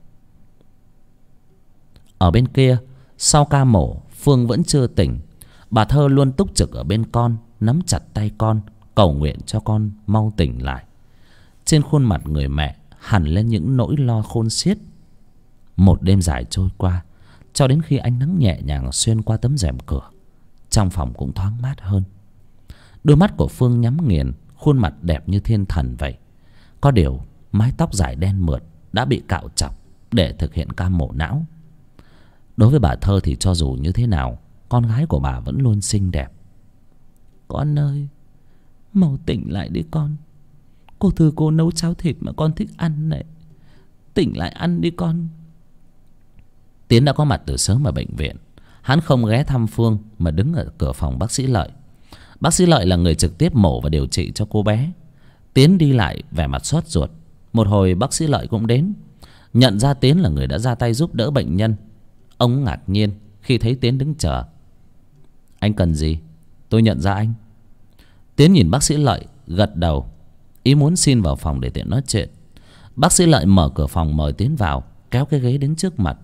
Ở bên kia, sau ca mổ, Phương vẫn chưa tỉnh. Bà Thơ luôn túc trực ở bên con, nắm chặt tay con, cầu nguyện cho con mau tỉnh lại. Trên khuôn mặt người mẹ hằn lên những nỗi lo khôn xiết. Một đêm dài trôi qua, cho đến khi ánh nắng nhẹ nhàng xuyên qua tấm rèm cửa, trong phòng cũng thoáng mát hơn. Đôi mắt của Phương nhắm nghiền, khuôn mặt đẹp như thiên thần vậy. Có điều mái tóc dài đen mượt đã bị cạo chọc để thực hiện ca mổ não. Đối với bà Thơ thì cho dù như thế nào, con gái của bà vẫn luôn xinh đẹp. Con ơi, mau tỉnh lại đi con. Cô Thư cô nấu cháo thịt mà con thích ăn này. Tỉnh lại ăn đi con. Tiến đã có mặt từ sớm ở bệnh viện. Hắn không ghé thăm Phương mà đứng ở cửa phòng bác sĩ Lợi. Bác sĩ Lợi là người trực tiếp mổ và điều trị cho cô bé. Tiến đi lại vẻ mặt xót ruột. Một hồi bác sĩ Lợi cũng đến. Nhận ra Tiến là người đã ra tay giúp đỡ bệnh nhân. Ông ngạc nhiên khi thấy Tiến đứng chờ. Anh cần gì? Tôi nhận ra anh. Tiến nhìn bác sĩ Lợi gật đầu, ý muốn xin vào phòng để tiện nói chuyện. Bác sĩ Lợi mở cửa phòng mời Tiến vào, kéo cái ghế đến trước mặt.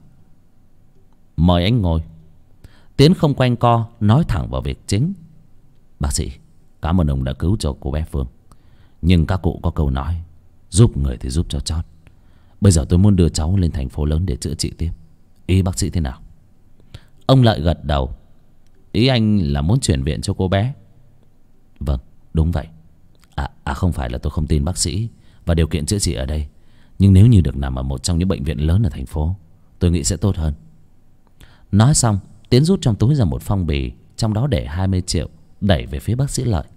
Mời anh ngồi. Tiến không quanh co, nói thẳng vào việc chính. Bác sĩ, cảm ơn ông đã cứu cho cô bé Phương. Nhưng các cụ có câu nói, giúp người thì giúp cho chót. Bây giờ tôi muốn đưa cháu lên thành phố lớn để chữa trị tiếp. Ý bác sĩ thế nào? Ông Lợi gật đầu. Ý anh là muốn chuyển viện cho cô bé? Vâng, đúng vậy. Không phải là tôi không tin bác sĩ và điều kiện chữa trị ở đây. Nhưng nếu như được nằm ở một trong những bệnh viện lớn ở thành phố, tôi nghĩ sẽ tốt hơn. Nói xong, Tiến rút trong túi ra một phong bì, trong đó để 20 triệu, đẩy về phía bác sĩ Lợi.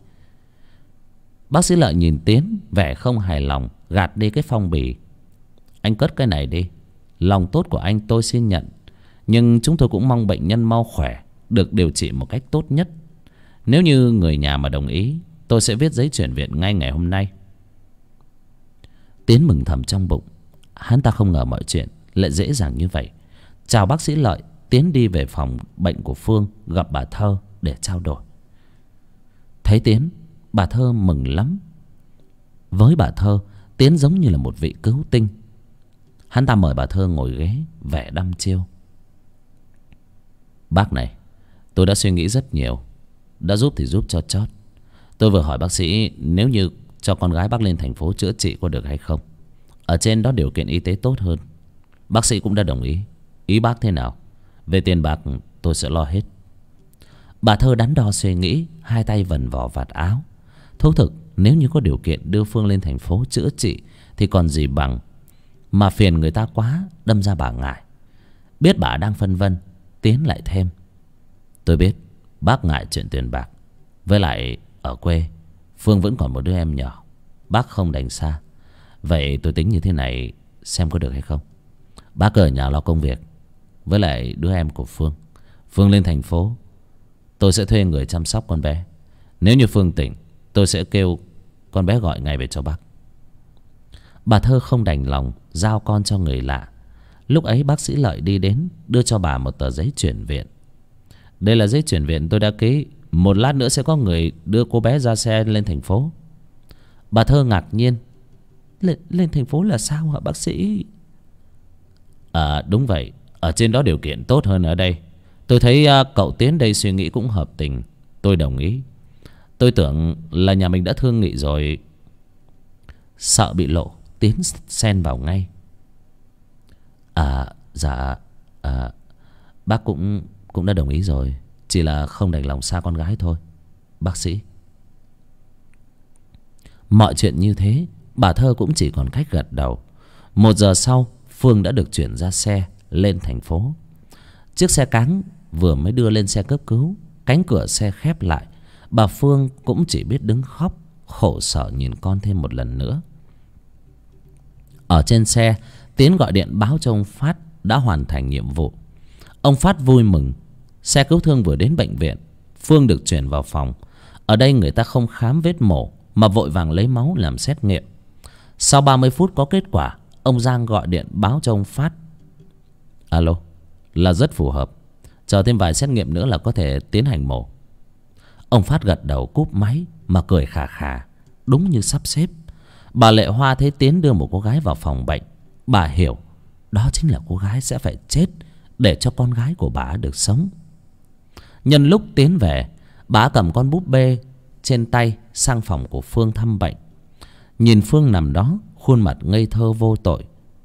Bác sĩ Lợi nhìn Tiến, vẻ không hài lòng, gạt đi cái phong bì. Anh cất cái này đi. Lòng tốt của anh tôi xin nhận, nhưng chúng tôi cũng mong bệnh nhân mau khỏe, được điều trị một cách tốt nhất. Nếu như người nhà mà đồng ý, tôi sẽ viết giấy chuyển viện ngay ngày hôm nay. Tiến mừng thầm trong bụng. Hắn ta không ngờ mọi chuyện lại dễ dàng như vậy. Chào bác sĩ Lợi, Tiến đi về phòng bệnh của Phương, gặp bà Thơ để trao đổi. Thấy Tiến, bà Thơ mừng lắm. Với bà Thơ, Tiến giống như là một vị cứu tinh. Hắn ta mời bà Thơ ngồi ghế, vẻ đăm chiêu. Bác này, tôi đã suy nghĩ rất nhiều. Đã giúp thì giúp cho chót. Tôi vừa hỏi bác sĩ nếu như cho con gái bác lên thành phố chữa trị có được hay không. Ở trên đó điều kiện y tế tốt hơn. Bác sĩ cũng đã đồng ý. Ý bác thế nào? Về tiền bạc tôi sẽ lo hết. Bà Thơ đắn đo suy nghĩ, hai tay vần vò vạt áo. Thú thực, nếu như có điều kiện đưa Phương lên thành phố chữa trị thì còn gì bằng. Mà phiền người ta quá, đâm ra bà ngại. Biết bà đang phân vân, Tiến lại thêm. Tôi biết bác ngại chuyện tiền bạc. Với lại ở quê Phương vẫn còn một đứa em nhỏ, bác không đành xa. Vậy tôi tính như thế này, xem có được hay không. Bác ở nhà lo công việc, với lại đứa em của Phương. Phương lên thành phố, tôi sẽ thuê người chăm sóc con bé. Nếu như Phương tỉnh, tôi sẽ kêu con bé gọi ngay về cho bác. Bà Thơ không đành lòng giao con cho người lạ. Lúc ấy bác sĩ Lợi đi đến, đưa cho bà một tờ giấy chuyển viện. Đây là giấy chuyển viện tôi đã ký. Một lát nữa sẽ có người đưa cô bé ra xe lên thành phố. Bà Thơ ngạc nhiên. Lên thành phố là sao hả bác sĩ? Đúng vậy. Ở trên đó điều kiện tốt hơn ở đây. Tôi thấy cậu Tiến đây suy nghĩ cũng hợp tình. Tôi đồng ý. Tôi tưởng là nhà mình đã thương nghị rồi. Sợ bị lộ, Tiến xen vào ngay. Dạ, bác cũng đã đồng ý rồi. Chỉ là không đành lòng xa con gái thôi, bác sĩ. Mọi chuyện như thế, bà Thơ cũng chỉ còn cách gật đầu. 1 giờ sau, Phương đã được chuyển ra xe lên thành phố. Chiếc xe cáng vừa mới đưa lên xe cấp cứu, cánh cửa xe khép lại. Bà Phương cũng chỉ biết đứng khóc, khổ sở nhìn con thêm một lần nữa. Ở trên xe, Tiến gọi điện báo cho ông Phát đã hoàn thành nhiệm vụ. Ông Phát vui mừng. Xe cứu thương vừa đến bệnh viện, Phương được chuyển vào phòng. Ở đây người ta không khám vết mổ mà vội vàng lấy máu làm xét nghiệm. Sau 30 phút có kết quả, ông Giang gọi điện báo cho ông Phát. Alo, là rất phù hợp. Chờ thêm vài xét nghiệm nữa là có thể tiến hành mổ. Ông Phát gật đầu cúp máy mà cười khà khà, đúng như sắp xếp. Bà Lệ Hoa thấy Tiến đưa một cô gái vào phòng bệnh, bà hiểu đó chính là cô gái sẽ phải chết để cho con gái của bà được sống. Nhân lúc Tiến về, bà cầm con búp bê trên tay sang phòng của Phương thăm bệnh. Nhìn Phương nằm đó, khuôn mặt ngây thơ vô tội.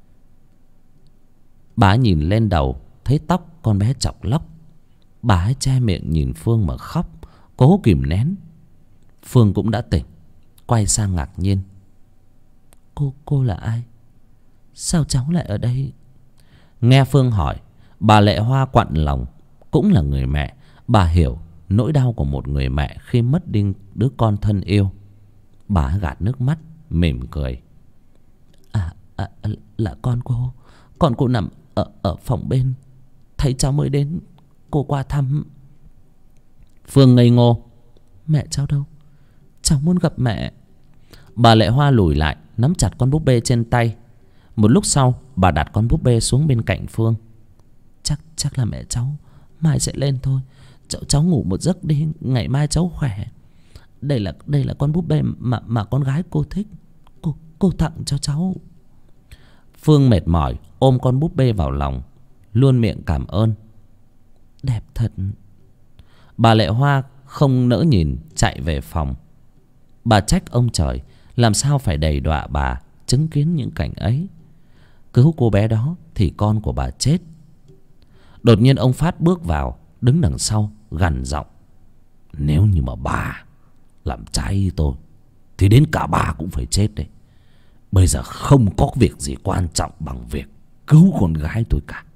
Bà nhìn lên đầu, thấy tóc con bé chọc lóc. Bà ấy che miệng nhìn Phương mà khóc, cố kìm nén. Phương cũng đã tỉnh, quay sang ngạc nhiên. Cô là ai? Sao cháu lại ở đây? Nghe Phương hỏi, bà Lệ Hoa quặn lòng. Cũng là người mẹ, bà hiểu nỗi đau của một người mẹ khi mất đi đứa con thân yêu. Bà gạt nước mắt, mỉm cười. Là con cô. Con cô nằm ở phòng bên. Thấy cháu mới đến, cô qua thăm. Phương ngây ngô. Mẹ cháu đâu? Cháu muốn gặp mẹ. Bà Lệ Hoa lùi lại, nắm chặt con búp bê trên tay. Một lúc sau, bà đặt con búp bê xuống bên cạnh Phương. Chắc là mẹ cháu mai sẽ lên thôi. Cháu ngủ một giấc đi, ngày mai cháu khỏe. Đây là con búp bê mà con gái cô thích. Cô tặng cho cháu. Phương mệt mỏi ôm con búp bê vào lòng, luôn miệng cảm ơn. Đẹp thật. Bà Lệ Hoa không nỡ nhìn, chạy về phòng. Bà trách ông trời làm sao phải đầy đọa bà chứng kiến những cảnh ấy. Cứu cô bé đó thì con của bà chết. Đột nhiên ông Phát bước vào, đứng đằng sau gằn giọng. Nếu như mà bà làm trái ý tôi thì đến cả bà cũng phải chết đấy. Bây giờ không có việc gì quan trọng bằng việc cứu con gái tôi cả.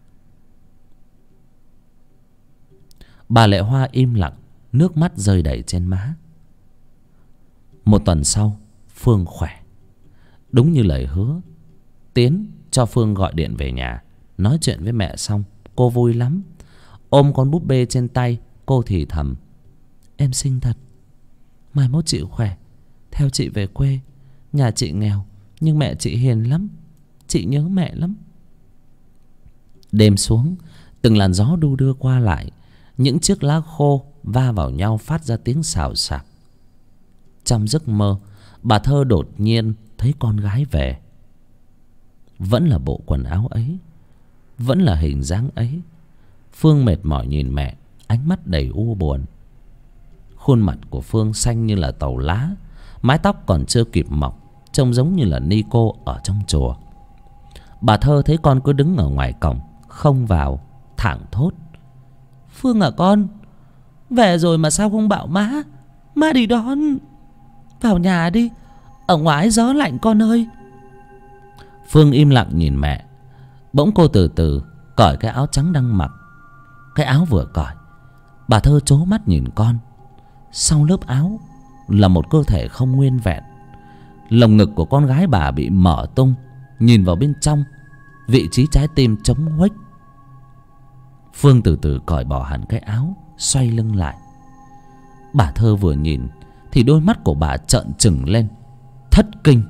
Bà Lệ Hoa im lặng, nước mắt rơi đầy trên má. Một tuần sau, Phương khỏe. Đúng như lời hứa, Tiến cho Phương gọi điện về nhà. Nói chuyện với mẹ xong, cô vui lắm. Ôm con búp bê trên tay, cô thì thầm. Em xinh thật. Mai mốt chị khỏe, theo chị về quê. Nhà chị nghèo, nhưng mẹ chị hiền lắm. Chị nhớ mẹ lắm. Đêm xuống, từng làn gió đu đưa qua lại. Những chiếc lá khô va vào nhau phát ra tiếng xào xạc. Trong giấc mơ, bà Thơ đột nhiên thấy con gái về. Vẫn là bộ quần áo ấy, vẫn là hình dáng ấy. Phương mệt mỏi nhìn mẹ, ánh mắt đầy u buồn. Khuôn mặt của Phương xanh như là tàu lá, mái tóc còn chưa kịp mọc, trông giống như là ni cô ở trong chùa. Bà Thơ thấy con cứ đứng ở ngoài cổng không vào, thảng thốt. Phương à con, về rồi mà sao không bảo má? Má đi đón. Vào nhà đi, ở ngoài gió lạnh con ơi. Phương im lặng nhìn mẹ. Bỗng cô từ từ cởi cái áo trắng đang mặc. Cái áo vừa cởi, bà Thơ trố mắt nhìn con. Sau lớp áo là một cơ thể không nguyên vẹn. Lồng ngực của con gái bà bị mở tung. Nhìn vào bên trong, vị trí trái tim trống huếch. Phương từ từ cởi bỏ hẳn cái áo, xoay lưng lại. Bà Thơ vừa nhìn thì đôi mắt của bà trợn trừng lên, thất kinh.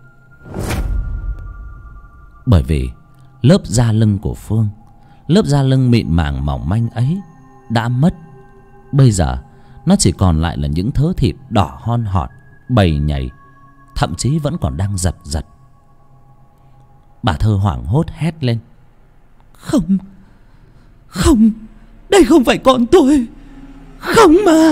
Bởi vì lớp da lưng của Phương, lớp da lưng mịn màng mỏng manh ấy đã mất. Bây giờ nó chỉ còn lại là những thớ thịt đỏ hon họt, bầy nhầy, thậm chí vẫn còn đang giật giật. Bà Thơ hoảng hốt hét lên. Không, không, đây không phải con tôi. Không mà.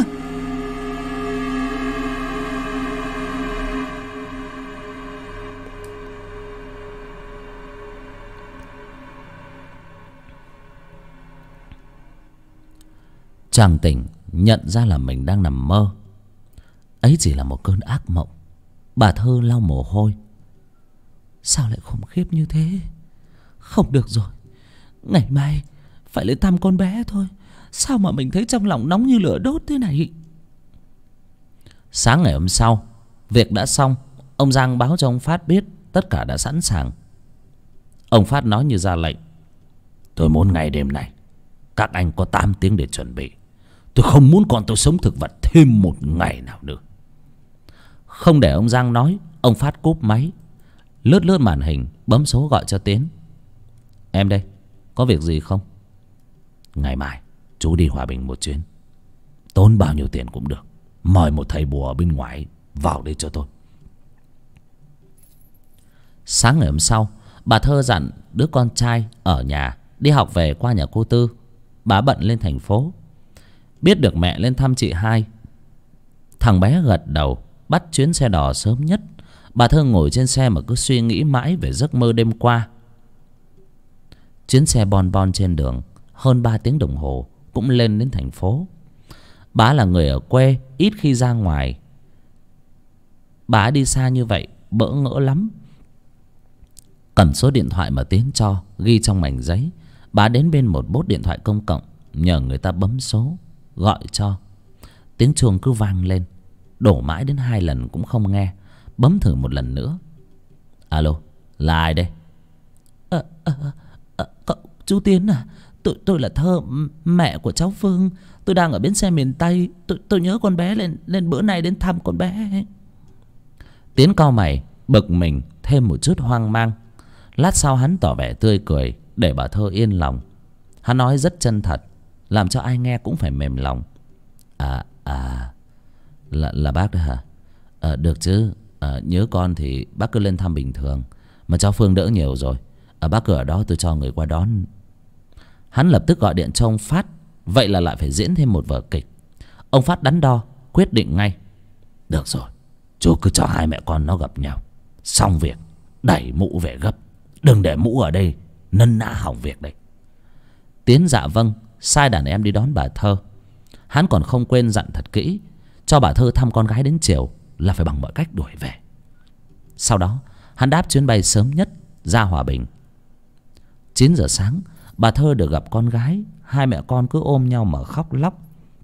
Chàng tỉnh nhận ra là mình đang nằm mơ. Ấy chỉ là một cơn ác mộng. Bà Thơ lau mồ hôi. Sao lại khủng khiếp như thế? Không được rồi, ngày mai phải lên thăm con bé thôi. Sao mà mình thấy trong lòng nóng như lửa đốt thế này? Sáng ngày hôm sau, việc đã xong. Ông Giang báo cho ông Phát biết tất cả đã sẵn sàng. Ông Phát nói như ra lệnh. Tôi muốn ngày đêm này các anh có 8 tiếng để chuẩn bị. Tôi không muốn con tôi sống thực vật thêm một ngày nào nữa. Không để ông Giang nói, ông Phát cúp máy, lướt lướt màn hình, bấm số gọi cho Tiến. Em đây, có việc gì không? Ngày mai chú đi Hòa Bình một chuyến. Tốn bao nhiêu tiền cũng được. Mời một thầy bùa ở bên ngoài vào đây cho tôi. Sáng ngày hôm sau, bà Thơ dặn đứa con trai ở nhà đi học về qua nhà cô Tư. Bà bận lên thành phố. Biết được mẹ lên thăm chị hai, thằng bé gật đầu bắt chuyến xe đò sớm nhất. Bà Thơ ngồi trên xe mà cứ suy nghĩ mãi về giấc mơ đêm qua. Chuyến xe bon bon trên đường hơn 3 tiếng đồng hồ cũng lên đến thành phố. Bà là người ở quê, ít khi ra ngoài. Bà đi xa như vậy bỡ ngỡ lắm. Cầm số điện thoại mà Tiến cho ghi trong mảnh giấy, bà đến bên một bốt điện thoại công cộng, nhờ người ta bấm số gọi cho. Tiếng chuông cứ vang lên, đổ mãi đến 2 lần cũng không nghe. Bấm thử một lần nữa. Alo, là ai đây? Chú Tiến à, tôi là Thơ, mẹ của cháu Phương. Tôi đang ở bến xe miền Tây. Tôi nhớ con bé, lên bữa nay đến thăm con bé. Tiến cau mày, bực mình thêm một chút hoang mang. Lát sau hắn tỏ vẻ tươi cười để bà Thơ yên lòng. Hắn nói rất chân thật, làm cho ai nghe cũng phải mềm lòng. Là bác đó hả? Được chứ. Nhớ con thì bác cứ lên thăm bình thường. Mà cháu Phương đỡ nhiều rồi. Bác cứ ở đó, tôi cho người qua đón. Hắn lập tức gọi điện cho ông Phát. Vậy là lại phải diễn thêm một vở kịch. Ông Phát đắn đo quyết định ngay. Được rồi, chú cứ cho hai mẹ con nó gặp nhau, xong việc đẩy mũ về gấp. Đừng để mũ ở đây nân nã hỏng việc đây. Tiến dạ vâng, sai đàn em đi đón bà Thơ. Hắn còn không quên dặn thật kỹ, cho bà Thơ thăm con gái đến chiều là phải bằng mọi cách đuổi về. Sau đó hắn đáp chuyến bay sớm nhất ra Hòa Bình. 9 giờ sáng, bà Thơ được gặp con gái. Hai mẹ con cứ ôm nhau mà khóc lóc.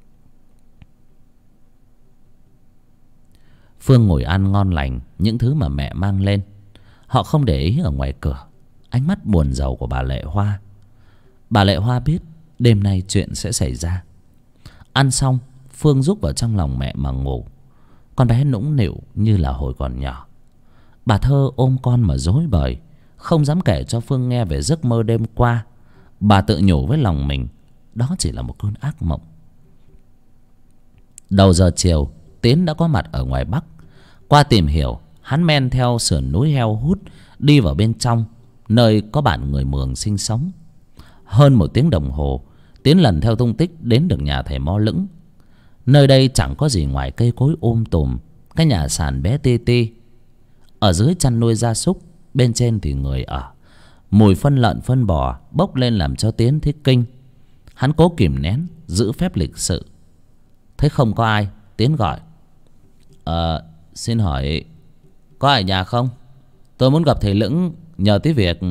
Phương ngồi ăn ngon lành những thứ mà mẹ mang lên. Họ không để ý ở ngoài cửa ánh mắt buồn rầu của bà Lệ Hoa. Bà Lệ Hoa biết đêm nay chuyện sẽ xảy ra. Ăn xong, Phương rúc vào trong lòng mẹ mà ngủ. Con bé nũng nịu như là hồi còn nhỏ. Bà Thơ ôm con mà rối bời, không dám kể cho Phương nghe về giấc mơ đêm qua. Bà tự nhủ với lòng mình, đó chỉ là một cơn ác mộng. Đầu giờ chiều, Tiến đã có mặt ở ngoài Bắc. Qua tìm hiểu, hắn men theo sườn núi heo hút đi vào bên trong, nơi có bản người Mường sinh sống. Hơn 1 tiếng đồng hồ, Tiến lần theo tung tích đến được nhà thầy Mo Lững. Nơi đây chẳng có gì ngoài cây cối tùm, cái nhà sàn bé ti ti. Ở dưới chăn nuôi gia súc, bên trên thì người ở. Mùi phân lợn phân bò bốc lên làm cho Tiến thích kinh. Hắn cố kìm nén, giữ phép lịch sự. Thấy không có ai, Tiến gọi. Xin hỏi có ai ở nhà không? Tôi muốn gặp thầy Lững nhờ tí việc.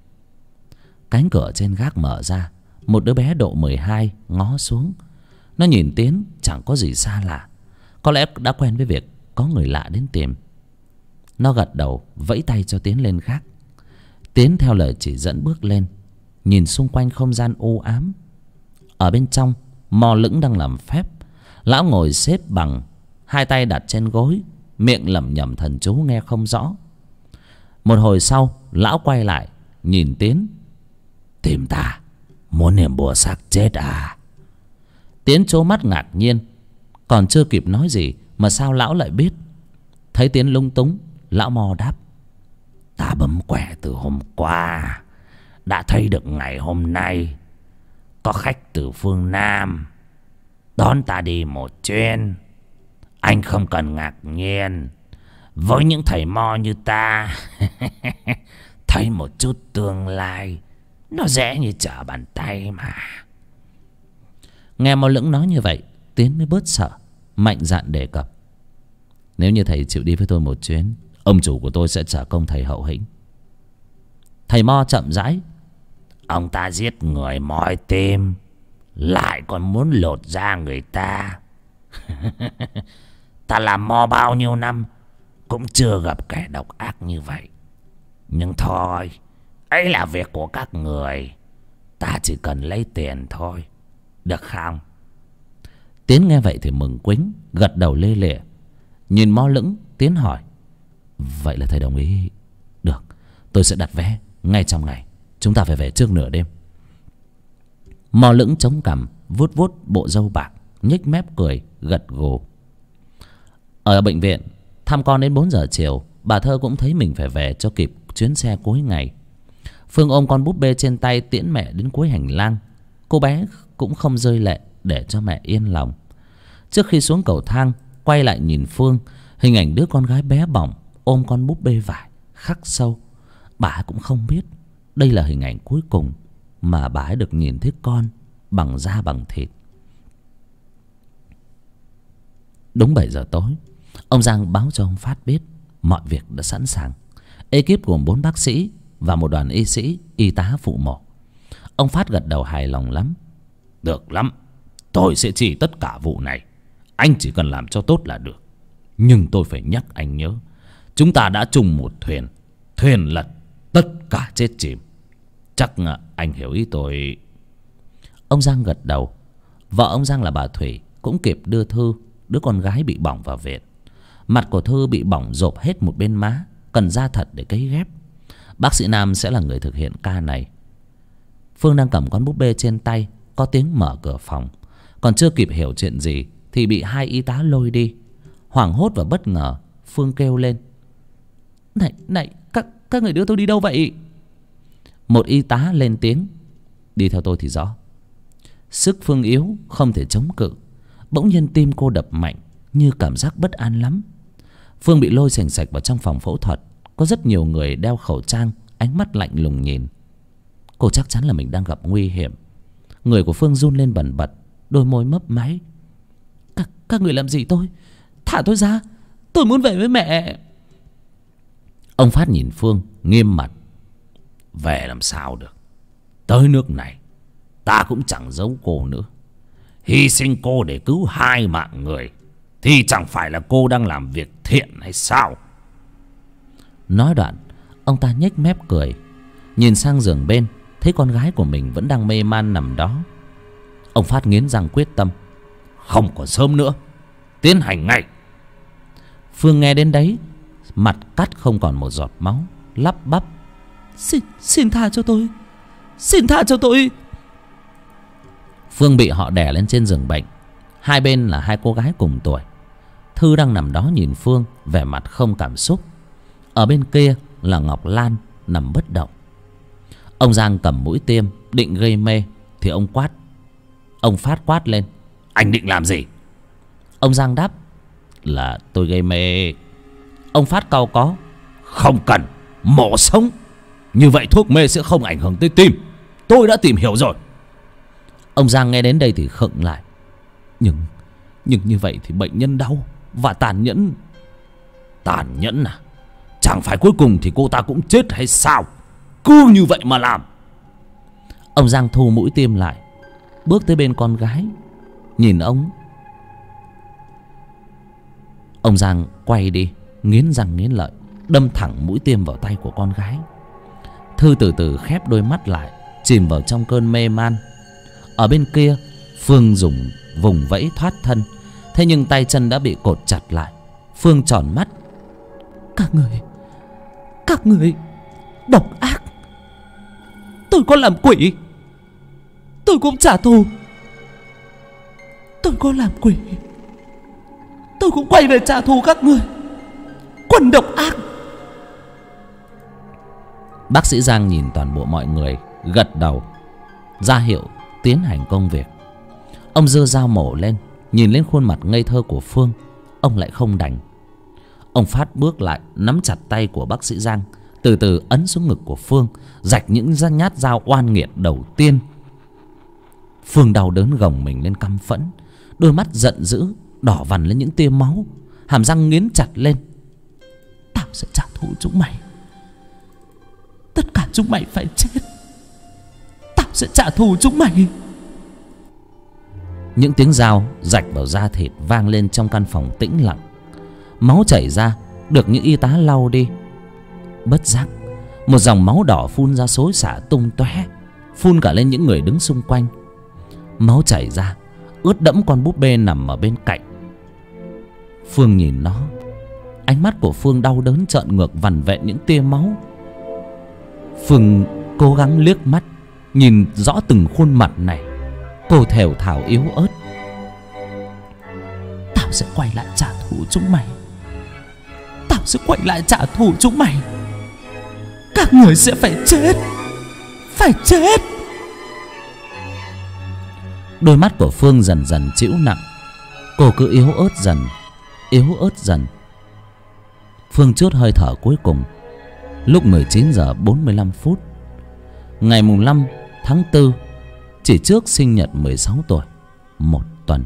Cánh cửa trên gác mở ra. Một đứa bé độ 12 ngó xuống. Nó nhìn Tiến chẳng có gì xa lạ. Có lẽ đã quen với việc có người lạ đến tìm. Nó gật đầu vẫy tay cho Tiến lên gác. Tiến theo lời chỉ dẫn bước lên. Nhìn xung quanh không gian u ám. Ở bên trong, Mo Lững đang làm phép. Lão ngồi xếp bằng, hai tay đặt trên gối, miệng lẩm nhẩm thần chú nghe không rõ. Một hồi sau, lão quay lại nhìn Tiến. Tìm ta, muốn niệm bùa xác chết à? Tiến trố mắt ngạc nhiên. Còn chưa kịp nói gì mà sao lão lại biết? Thấy Tiến lung túng, lão Mo đáp. Ta bấm quẻ từ hôm qua, đã thấy được ngày hôm nay có khách từ phương Nam đón ta đi một chuyến. Anh không cần ngạc nhiên. Với những thầy Mo như ta thấy một chút tương lai nó dễ như trở bàn tay mà. Nghe Mo Lững nói như vậy, Tiến mới bớt sợ, mạnh dạn đề cập. Nếu như thầy chịu đi với tôi một chuyến, ông chủ của tôi sẽ trả công thầy hậu hĩnh. Thầy Mo chậm rãi. Ông ta giết người moi tim, lại còn muốn lột da người ta. Ta làm Mo bao nhiêu năm cũng chưa gặp kẻ độc ác như vậy. Nhưng thôi, ấy là việc của các người. Ta chỉ cần lấy tiền thôi, được không? Tiến nghe vậy thì mừng quính, gật đầu lê lịa. Nhìn Mo Lững, Tiến hỏi. Vậy là thầy đồng ý? Được, tôi sẽ đặt vé ngay trong ngày. Chúng ta phải về trước nửa đêm. Mo Lững chống cằm, vuốt vuốt bộ râu bạc, nhếch mép cười, gật gù. Ở bệnh viện thăm con đến 4 giờ chiều, bà Thơ cũng thấy mình phải về cho kịp chuyến xe cuối ngày. Phương ôm con búp bê trên tay tiễn mẹ đến cuối hành lang. Cô bé cũng không rơi lệ để cho mẹ yên lòng. Trước khi xuống cầu thang, quay lại nhìn Phương, hình ảnh đứa con gái bé bỏng ôm con búp bê vải khắc sâu. Bà ấy cũng không biết đây là hình ảnh cuối cùng mà bà ấy được nhìn thấy con bằng da bằng thịt. Đúng 7 giờ tối, ông Giang báo cho ông Phát biết mọi việc đã sẵn sàng. Ekip gồm 4 bác sĩ và một đoàn y sĩ, y tá phụ mổ. Ông Phát gật đầu hài lòng lắm. Được lắm, tôi sẽ chỉ tất cả vụ này. Anh chỉ cần làm cho tốt là được. Nhưng tôi phải nhắc anh nhớ, chúng ta đã chung một thuyền. Thuyền lật, tất cả chết chìm. Chắc anh hiểu ý tôi. Ông Giang gật đầu. Vợ ông Giang là bà Thủy cũng kịp đưa Thư, đứa con gái bị bỏng, vào viện. Mặt của Thư bị bỏng rộp hết một bên má, cần da thật để cấy ghép. Bác sĩ Nam sẽ là người thực hiện ca này. Phương đang cầm con búp bê trên tay. Có tiếng mở cửa phòng. Còn chưa kịp hiểu chuyện gì thì bị hai y tá lôi đi. Hoảng hốt và bất ngờ, Phương kêu lên: Này, các người đưa tôi đi đâu vậy? Một y tá lên tiếng: Đi theo tôi thì rõ. Sức Phương yếu, không thể chống cự. Bỗng nhiên tim cô đập mạnh, như cảm giác bất an lắm. Phương bị lôi xềnh xệch vào trong phòng phẫu thuật. Có rất nhiều người đeo khẩu trang, ánh mắt lạnh lùng nhìn. Cô chắc chắn là mình đang gặp nguy hiểm. Người của Phương run lên bần bật, đôi môi mấp máy. Các người làm gì tôi? Thả tôi ra, tôi muốn về với mẹ. Ông Phát nhìn Phương nghiêm mặt. Về làm sao được? Tới nước này ta cũng chẳng giấu cô nữa. Hy sinh cô để cứu 2 mạng người thì chẳng phải là cô đang làm việc thiện hay sao? Nói đoạn, ông ta nhếch mép cười, nhìn sang giường bên, thấy con gái của mình vẫn đang mê man nằm đó. Ông Phát nghiến răng quyết tâm: Không còn sớm nữa, tiến hành ngay. Phương nghe đến đấy, mặt cắt không còn một giọt máu, lắp bắp: Xin tha cho tôi, xin tha cho tôi. Phương bị họ đè lên trên giường bệnh. Hai bên là 2 cô gái cùng tuổi. Thư đang nằm đó nhìn Phương, vẻ mặt không cảm xúc. Ở bên kia là Ngọc Lan nằm bất động. Ông Giang cầm mũi tiêm định gây mê thì ông Phát quát lên: Anh định làm gì? Ông Giang đáp: Là tôi gây mê. Ông Phát cau có: Không cần, mổ sống. Như vậy thuốc mê sẽ không ảnh hưởng tới tim. Tôi đã tìm hiểu rồi. Ông Giang nghe đến đây thì khựng lại. Nhưng như vậy thì bệnh nhân đau và tàn nhẫn. Tàn nhẫn à? Chẳng phải cuối cùng thì cô ta cũng chết hay sao? Cứ như vậy mà làm. Ông Giang thu mũi tiêm lại, bước tới bên con gái, nhìn ông Giang quay đi, nghiến răng nghiến lợi, đâm thẳng mũi tiêm vào tay của con gái. Thư từ từ khép đôi mắt lại, chìm vào trong cơn mê man. Ở bên kia, Phương dùng vùng vẫy thoát thân, thế nhưng tay chân đã bị cột chặt lại. Phương tròn mắt: Các người độc ác. Tôi có làm quỷ, tôi cũng trả thù. Tôi có làm quỷ, tôi cũng quay về trả thù các người. Quân độc ác. Bác sĩ Giang nhìn toàn bộ mọi người, gật đầu ra hiệu tiến hành công việc. Ông giơ dao mổ lên, nhìn lên khuôn mặt ngây thơ của Phương, ông lại không đành. Ông Phát bước lại, nắm chặt tay của bác sĩ Giang, từ từ ấn xuống ngực của Phương, rạch những nhát dao oan nghiệt đầu tiên. Phương đau đớn gồng mình lên căm phẫn, đôi mắt giận dữ đỏ vằn lên những tia máu, hàm răng nghiến chặt lên: Tao sẽ trả thù chúng mày. Tất cả chúng mày phải chết. Tao sẽ trả thù chúng mày. Những tiếng dao rạch vào da thịt vang lên trong căn phòng tĩnh lặng. Máu chảy ra, được những y tá lau đi. Bất giác, một dòng máu đỏ phun ra xối xả tung tóe, phun cả lên những người đứng xung quanh. Máu chảy ra, ướt đẫm con búp bê nằm ở bên cạnh. Phương nhìn nó, ánh mắt của Phương đau đớn trợn ngược vằn vẹn những tia máu. Phương cố gắng liếc mắt, nhìn rõ từng khuôn mặt này. Cô thều thào yếu ớt: Tao sẽ quay lại trả thù chúng mày. Tao sẽ quay lại trả thù chúng mày. Các người sẽ phải chết. Phải chết. Đôi mắt của Phương dần dần trĩu nặng. Cô cứ yếu ớt dần, yếu ớt dần. Phương trút hơi thở cuối cùng lúc 19 giờ 45 phút ngày mùng 5 tháng 4, chỉ trước sinh nhật 16 tuổi, 1 tuần.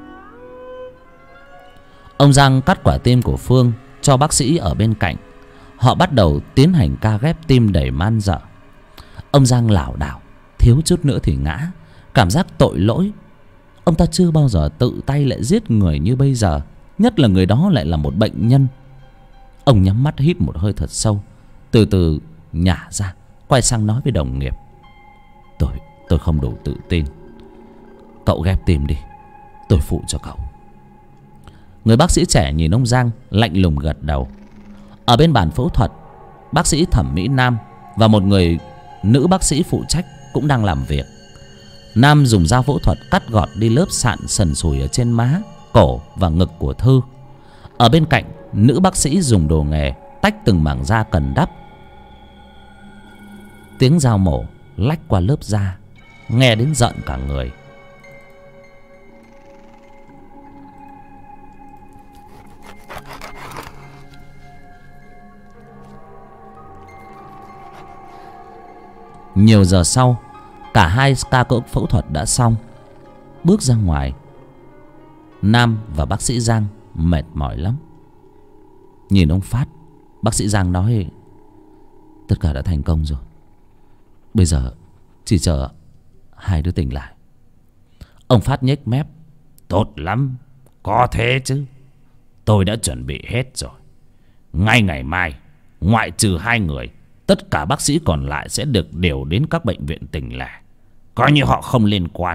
Ông Giang cắt quả tim của Phương cho bác sĩ ở bên cạnh, Họ bắt đầu tiến hành ca ghép tim đầy man dợ. Ông Giang lảo đảo, thiếu chút nữa thì ngã. Cảm giác tội lỗi. Ông ta chưa bao giờ tự tay lại giết người như bây giờ, nhất là người đó lại là một bệnh nhân. Ông nhắm mắt hít một hơi thật sâu, từ từ nhả ra, quay sang nói với đồng nghiệp: Tôi không đủ tự tin. Cậu ghép tim đi, tôi phụ cho cậu. Người bác sĩ trẻ nhìn ông Giang, lạnh lùng gật đầu. Ở bên bàn phẫu thuật, bác sĩ thẩm mỹ Nam và một người nữ bác sĩ phụ trách cũng đang làm việc. Nam dùng dao phẫu thuật cắt gọt đi lớp sạn sần sùi ở trên má, cổ và ngực của Thư. Ở bên cạnh, nữ bác sĩ dùng đồ nghề tách từng mảng da cần đắp. Tiếng dao mổ lách qua lớp da nghe đến giận cả người. Nhiều giờ sau, cả hai ca phẫu thuật đã xong. Bước ra ngoài, Nam và bác sĩ Giang mệt mỏi lắm. Nhìn ông Phát, bác sĩ Giang nói: Tất cả đã thành công rồi, bây giờ chỉ chờ hai đứa tỉnh lại. Ông Phát nhếch mép: Tốt lắm, có thế chứ. Tôi đã chuẩn bị hết rồi. Ngay ngày mai, ngoại trừ hai người, tất cả bác sĩ còn lại sẽ được điều đến các bệnh viện tỉnh lẻ, coi như họ không liên quan.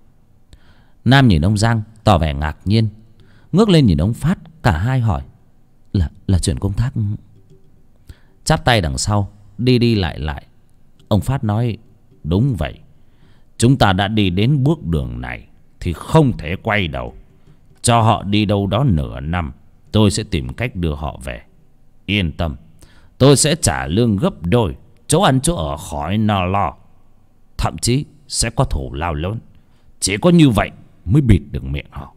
Nam nhìn ông Giang tỏ vẻ ngạc nhiên, ngước lên nhìn ông Phát. Cả hai hỏi: Là chuyện công tác? Chắp tay đằng sau, đi đi lại lại, ông Phát nói: Đúng vậy. Chúng ta đã đi đến bước đường này thì không thể quay đầu. Cho họ đi đâu đó nửa năm, tôi sẽ tìm cách đưa họ về. Yên tâm, tôi sẽ trả lương gấp đôi, chỗ ăn chỗ ở khỏi lo. Thậm chí sẽ có thù lao lớn. Chỉ có như vậy mới bịt được miệng họ.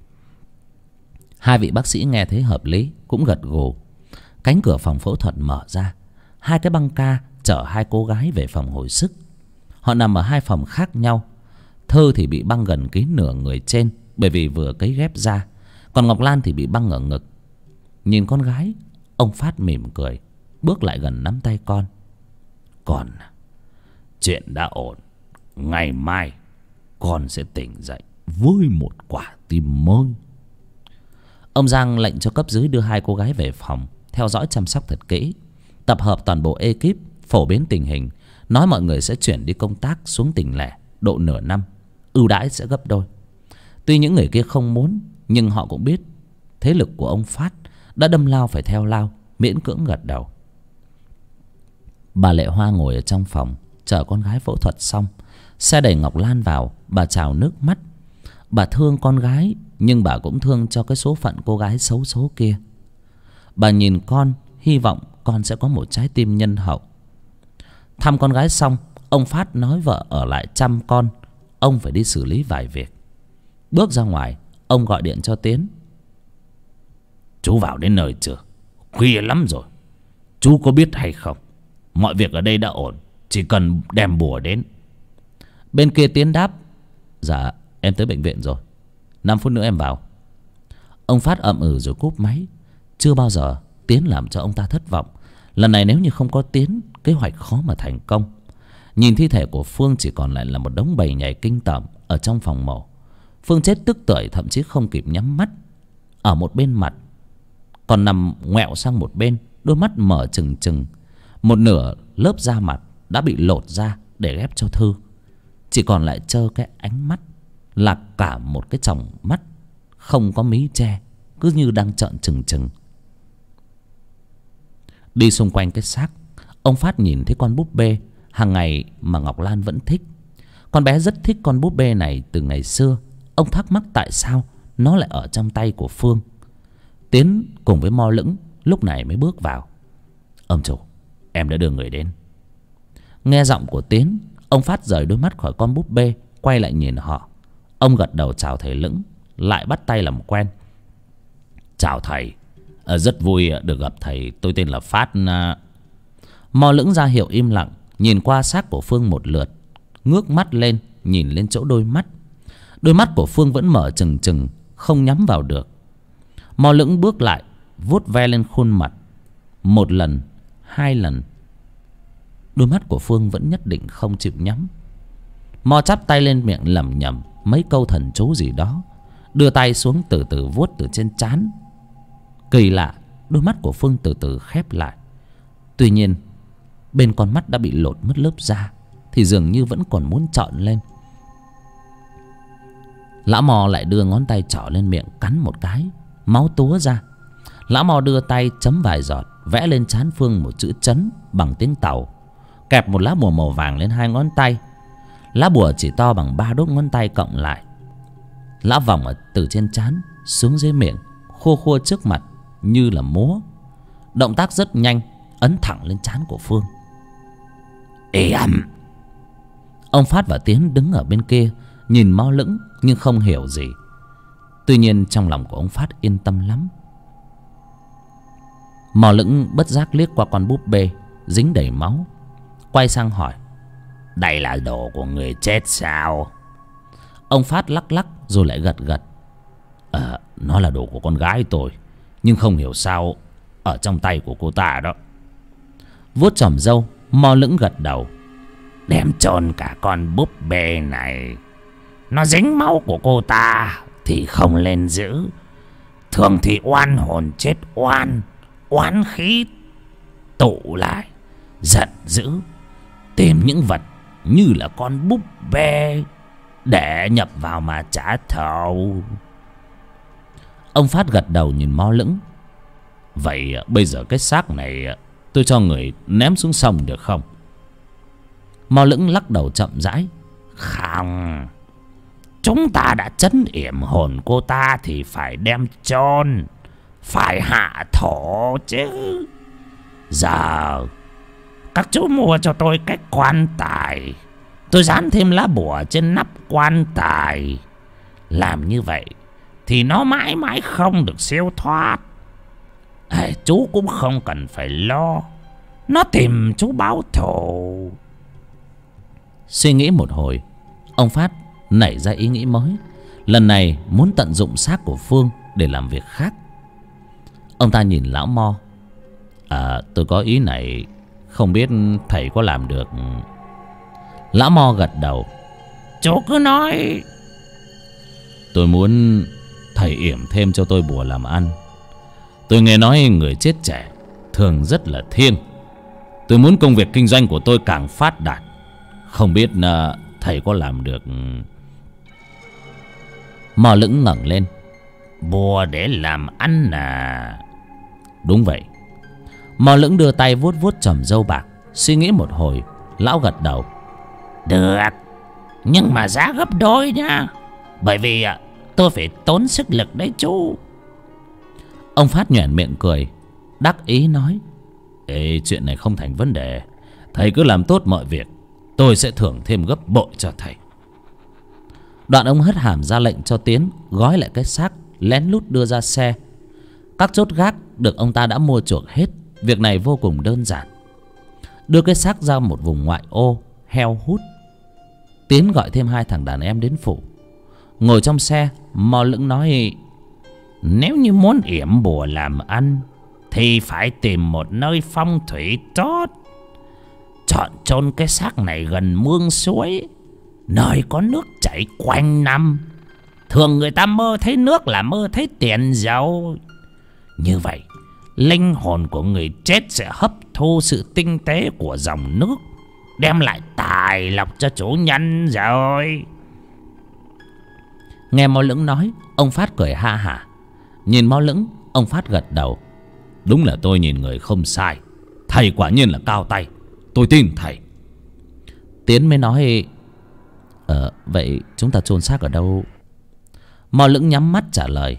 Hai vị bác sĩ nghe thấy hợp lý cũng gật gù. Cánh cửa phòng phẫu thuật mở ra. Hai cái băng ca chở hai cô gái về phòng hồi sức. Họ nằm ở hai phòng khác nhau. Thơ thì bị băng gần kín nửa người trên, bởi vì vừa cấy ghép ra. Còn Ngọc Lan thì bị băng ở ngực. Nhìn con gái, ông Phát mỉm cười, bước lại gần nắm tay con. Con, chuyện đã ổn. Ngày mai con sẽ tỉnh dậy với một quả tim mới. Ông Giang lệnh cho cấp dưới đưa hai cô gái về phòng, theo dõi chăm sóc thật kỹ, tập hợp toàn bộ ekip, phổ biến tình hình, nói mọi người sẽ chuyển đi công tác xuống tỉnh lẻ độ nửa năm, ưu đãi sẽ gấp đôi. Tuy những người kia không muốn, nhưng họ cũng biết thế lực của ông Phát, đã đâm lao phải theo lao, miễn cưỡng gật đầu. Bà Lệ Hoa ngồi ở trong phòng chờ con gái phẫu thuật xong. Xe đẩy Ngọc Lan vào, bà trào nước mắt. Bà thương con gái, nhưng bà cũng thương cho cái số phận cô gái xấu số kia. Bà nhìn con, hy vọng con sẽ có một trái tim nhân hậu. Thăm con gái xong, ông Phát nói vợ ở lại chăm con, ông phải đi xử lý vài việc. Bước ra ngoài, ông gọi điện cho Tiến. Chú vào đến nơi chưa? Khuya lắm rồi. Chú có biết hay không, mọi việc ở đây đã ổn, chỉ cần đem bùa đến. Bên kia Tiến đáp: Dạ em tới bệnh viện rồi, 5 phút nữa em vào. Ông Phát ậm ừ rồi cúp máy. Chưa bao giờ Tiến làm cho ông ta thất vọng. Lần này nếu như không có Tiến, kế hoạch khó mà thành công. Nhìn thi thể của Phương chỉ còn lại là một đống bầy nhảy kinh tởm ở trong phòng mổ. Phương chết tức tưởi, thậm chí không kịp nhắm mắt. Ở một bên mặt còn nằm ngoẹo sang một bên, đôi mắt mở trừng trừng. Một nửa lớp da mặt đã bị lột ra để ghép cho Thư. Chỉ còn lại trơ cái ánh mắt, là cả một cái tròng mắt không có mí che, cứ như đang trợn trừng trừng. Đi xung quanh cái xác, ông Phát nhìn thấy con búp bê hàng ngày mà Ngọc Lan vẫn thích. Con bé rất thích con búp bê này từ ngày xưa. Ông thắc mắc tại sao nó lại ở trong tay của Phương. Tiến cùng với Mo Lững lúc này mới bước vào. Ông chủ, em đã đưa người đến. Nghe giọng của Tiến, ông Phát rời đôi mắt khỏi con búp bê, quay lại nhìn họ. Ông gật đầu chào thầy Lững, lại bắt tay làm quen. Chào thầy, rất vui được gặp thầy, tôi tên là Phát. Mo Lững ra hiệu im lặng, nhìn qua xác của Phương một lượt, ngước mắt lên nhìn lên chỗ đôi mắt. Đôi mắt của Phương vẫn mở trừng trừng, không nhắm vào được. Mo Lững bước lại, vuốt ve lên khuôn mặt. Một lần, 2 lần. Đôi mắt của Phương vẫn nhất định không chịu nhắm. Mo chắp tay lên miệng lẩm nhẩm mấy câu thần chú gì đó, đưa tay xuống từ từ vuốt từ trên trán. Kỳ lạ, đôi mắt của Phương từ từ khép lại. Tuy nhiên bên con mắt đã bị lột mất lớp da thì dường như vẫn còn muốn trọn lên. Lão Mò lại đưa ngón tay trỏ lên miệng cắn một cái, máu túa ra. Lão Mò đưa tay chấm vài giọt, vẽ lên trán Phương một chữ Trấn bằng tiếng Tàu, kẹp một lá bùa màu vàng lên 2 ngón tay. Lá bùa chỉ to bằng 3 đốt ngón tay cộng lại. Lão vòng ở từ trên trán xuống dưới miệng, khua khua trước mặt như là múa. Động tác rất nhanh, ấn thẳng lên trán của Phương. Ê ầm! Ông Phát và Tiến đứng ở bên kia nhìn Mo Lững nhưng không hiểu gì. Tuy nhiên trong lòng của ông Phát yên tâm lắm. Mo Lững bất giác liếc qua con búp bê dính đầy máu, quay sang hỏi: Đây là đồ của người chết sao? Ông Phát lắc lắc rồi lại gật gật. Nó là đồ của con gái tôi, nhưng không hiểu sao ở trong tay của cô ta đó. Vuốt chòm râu, Mo Lững gật đầu. Đem chôn cả con búp bê này. Nó dính máu của cô ta thì không lên giữ. Thường thì oan hồn chết oan, oán khí tụ lại, giận dữ, tìm những vật như là con búp bê để nhập vào mà trả thù. Ông Phát gật đầu nhìn Mo Lững. Vậy bây giờ cái xác này tôi cho người ném xuống sông được không? Mo Lững lắc đầu chậm rãi. Không, chúng ta đã trấn yểm hồn cô ta thì phải đem chôn, phải hạ thổ chứ. Giờ các chú mua cho tôi cái quan tài, tôi dán thêm lá bùa trên nắp quan tài. Làm như vậy thì nó mãi mãi không được siêu thoát. Chú cũng không cần phải lo, nó tìm chú báo thù. Suy nghĩ một hồi, ông Phát nảy ra ý nghĩ mới. Lần này muốn tận dụng xác của Phương để làm việc khác. Ông ta nhìn lão Mo. Tôi có ý này, không biết thầy có làm được. Lão Mo gật đầu. Chú cứ nói. Tôi muốn thầy yểm thêm cho tôi bùa làm ăn. Tôi nghe nói người chết trẻ thường rất là thiêng. Tôi muốn công việc kinh doanh của tôi càng phát đạt. Không biết thầy có làm được. Mo Lững ngẩng lên. Bùa để làm ăn à? Đúng vậy. Mo Lững đưa tay vuốt vuốt chòm râu bạc, suy nghĩ một hồi, lão gật đầu. Được, nhưng mà giá gấp đôi nha. Bởi vì tôi phải tốn sức lực đấy chú. Ông Phát nhoẻn miệng cười, đắc ý nói. Ê, chuyện này không thành vấn đề. Thầy cứ làm tốt mọi việc, tôi sẽ thưởng thêm gấp bội cho thầy. Đoạn ông hất hàm ra lệnh cho Tiến gói lại cái xác, lén lút đưa ra xe. Các chốt gác được ông ta đã mua chuộc hết. Việc này vô cùng đơn giản. Đưa cái xác ra một vùng ngoại ô heo hút. Tiến gọi thêm 2 thằng đàn em đến phủ. Ngồi trong xe, Mo Lững nói. Nếu như muốn yểm bùa làm ăn thì phải tìm một nơi phong thủy tốt. Chọn chôn cái xác này gần mương suối, nơi có nước chảy quanh năm. Thường người ta mơ thấy nước là mơ thấy tiền giàu. Như vậy linh hồn của người chết sẽ hấp thu sự tinh tế của dòng nước, đem lại tài lộc cho chủ nhân rồi. Nghe Mo Lững nói, ông Phát cười ha hả. Nhìn Mo Lững, ông Phát gật đầu. Đúng là tôi nhìn người không sai. Thầy quả nhiên là cao tay, tôi tin thầy. Tiến mới nói. Vậy chúng ta chôn xác ở đâu? Mo Lững nhắm mắt trả lời.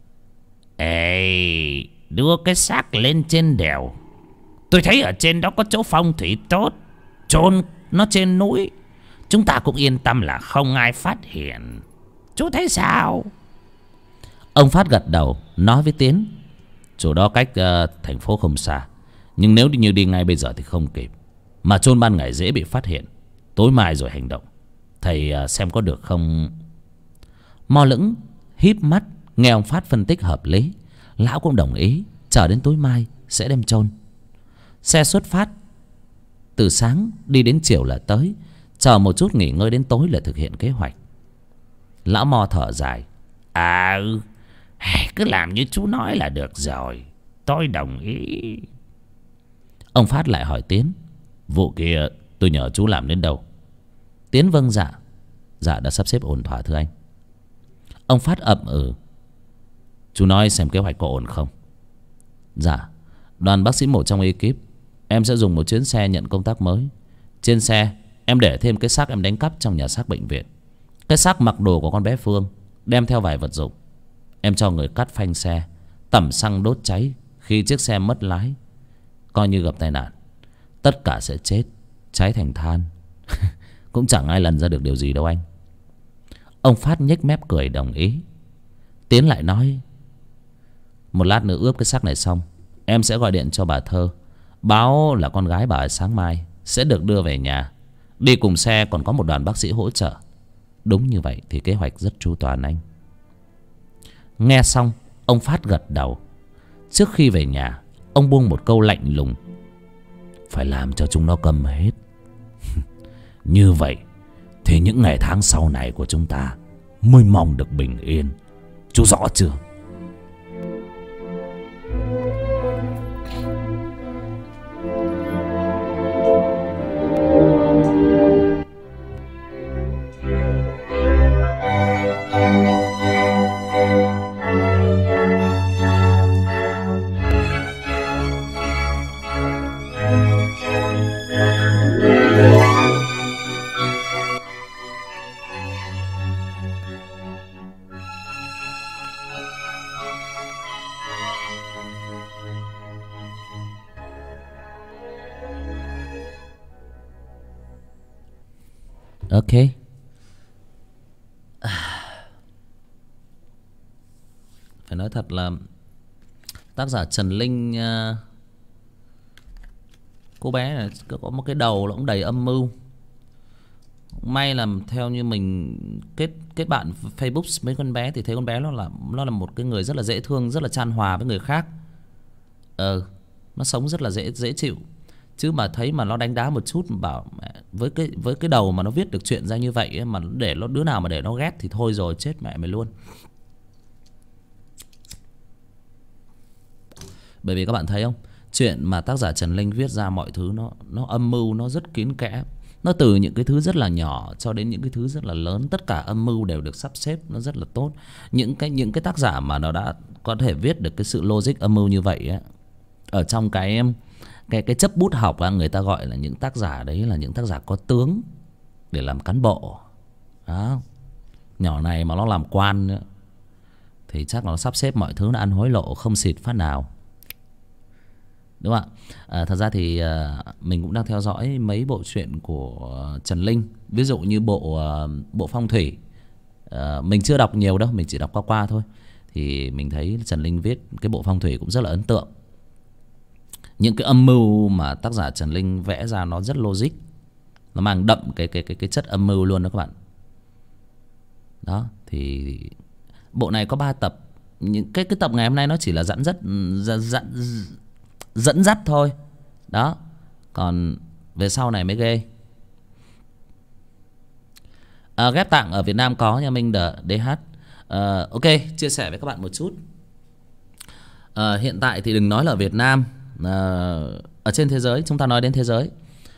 Ê, đưa cái xác lên trên đèo. Tôi thấy ở trên đó có chỗ phong thủy tốt. Chôn nó trên núi, chúng ta cũng yên tâm là không ai phát hiện. Chú thấy sao? Ông Phát gật đầu, nói với Tiến. Chỗ đó cách thành phố không xa, nhưng nếu như đi ngay bây giờ thì không kịp. Mà chôn ban ngày dễ bị phát hiện, tối mai rồi hành động. Thầy xem có được không? Mo Lững híp mắt nghe ông Phát phân tích hợp lý. Lão cũng đồng ý, chờ đến tối mai sẽ đem chôn. Xe xuất phát từ sáng đi đến chiều là tới. Chờ một chút nghỉ ngơi đến tối là thực hiện kế hoạch. Lão Mo thở dài. Cứ làm như chú nói là được rồi. Tôi đồng ý. Ông Phát lại hỏi Tiến. Vụ kia tôi nhờ chú làm đến đâu? Tiến vâng dạ. Dạ đã sắp xếp ổn thỏa thưa anh. Ông Phát ậm ừ. Chú nói xem kế hoạch có ổn không? Dạ. Đoàn bác sĩ một trong ekip em sẽ dùng một chuyến xe nhận công tác mới. Trên xe em để thêm cái xác em đánh cắp trong nhà xác bệnh viện. Cái xác mặc đồ của con bé Phương, đem theo vài vật dụng. Em cho người cắt phanh xe, tẩm xăng đốt cháy. Khi chiếc xe mất lái, coi như gặp tai nạn, tất cả sẽ chết, cháy thành than. Cũng chẳng ai lần ra được điều gì đâu anh. Ông Phát nhếch mép cười đồng ý. Tiến lại nói. Một lát nữa ướp cái xác này xong, em sẽ gọi điện cho bà Thơ, báo là con gái bà ấy sáng mai sẽ được đưa về nhà. Đi cùng xe còn có một đoàn bác sĩ hỗ trợ. Đúng như vậy thì kế hoạch rất chu toàn anh. Nghe xong ông Phát gật đầu. Trước khi về nhà ông buông một câu lạnh lùng. Phải làm cho chúng nó câm hết. Như vậy thì những ngày tháng sau này của chúng ta mới mong được bình yên. Chú rõ chưa? Ok. Phải nói thật là tác giả Trần Linh, cô bé này có một cái đầu nó cũng đầy âm mưu. May là theo như mình kết bạn Facebook mấy con bé thì thấy con bé nó là một cái người rất là dễ thương, rất là chan hòa với người khác. Nó sống rất là dễ chịu. Chứ mà thấy mà nó đánh đá một chút, bảo với cái đầu mà nó viết được chuyện ra như vậy ấy, mà để nó đứa nào mà để nó ghét thì thôi rồi, chết mẹ mày luôn. Bởi vì các bạn thấy không, chuyện mà tác giả Trần Linh viết ra mọi thứ nó âm mưu, nó rất kín kẽ. Nó từ những cái thứ rất là nhỏ cho đến những cái thứ rất là lớn, tất cả âm mưu đều được sắp xếp nó rất là tốt. Những cái tác giả mà nó đã có thể viết được cái sự logic âm mưu như vậy ấy, ở trong cái chấp bút học người ta gọi là những tác giả đấy là những tác giả có tướng để làm cán bộ đó. Nhỏ này mà nó làm quan nữa, thì chắc là nó sắp xếp mọi thứ nó ăn hối lộ không xịt phát nào, đúng không ạ? Thật ra thì mình cũng đang theo dõi mấy bộ truyện của Trần Linh. Ví dụ như bộ Phong Thủy, mình chưa đọc nhiều đâu, mình chỉ đọc qua thôi. Thì mình thấy Trần Linh viết cái bộ Phong Thủy cũng rất là ấn tượng. Những cái âm mưu mà tác giả Trần Linh vẽ ra nó rất logic, nó mang đậm cái chất âm mưu luôn đó các bạn. Đó thì bộ này có 3 tập. Những cái tập ngày hôm nay nó chỉ là dẫn dắt thôi. Đó. Còn về sau này mới ghê. Ghép tạng ở Việt Nam có nha Minh DH. Ok, chia sẻ với các bạn một chút. Hiện tại thì đừng nói là ở Việt Nam, ở trên thế giới, chúng ta nói đến thế giới,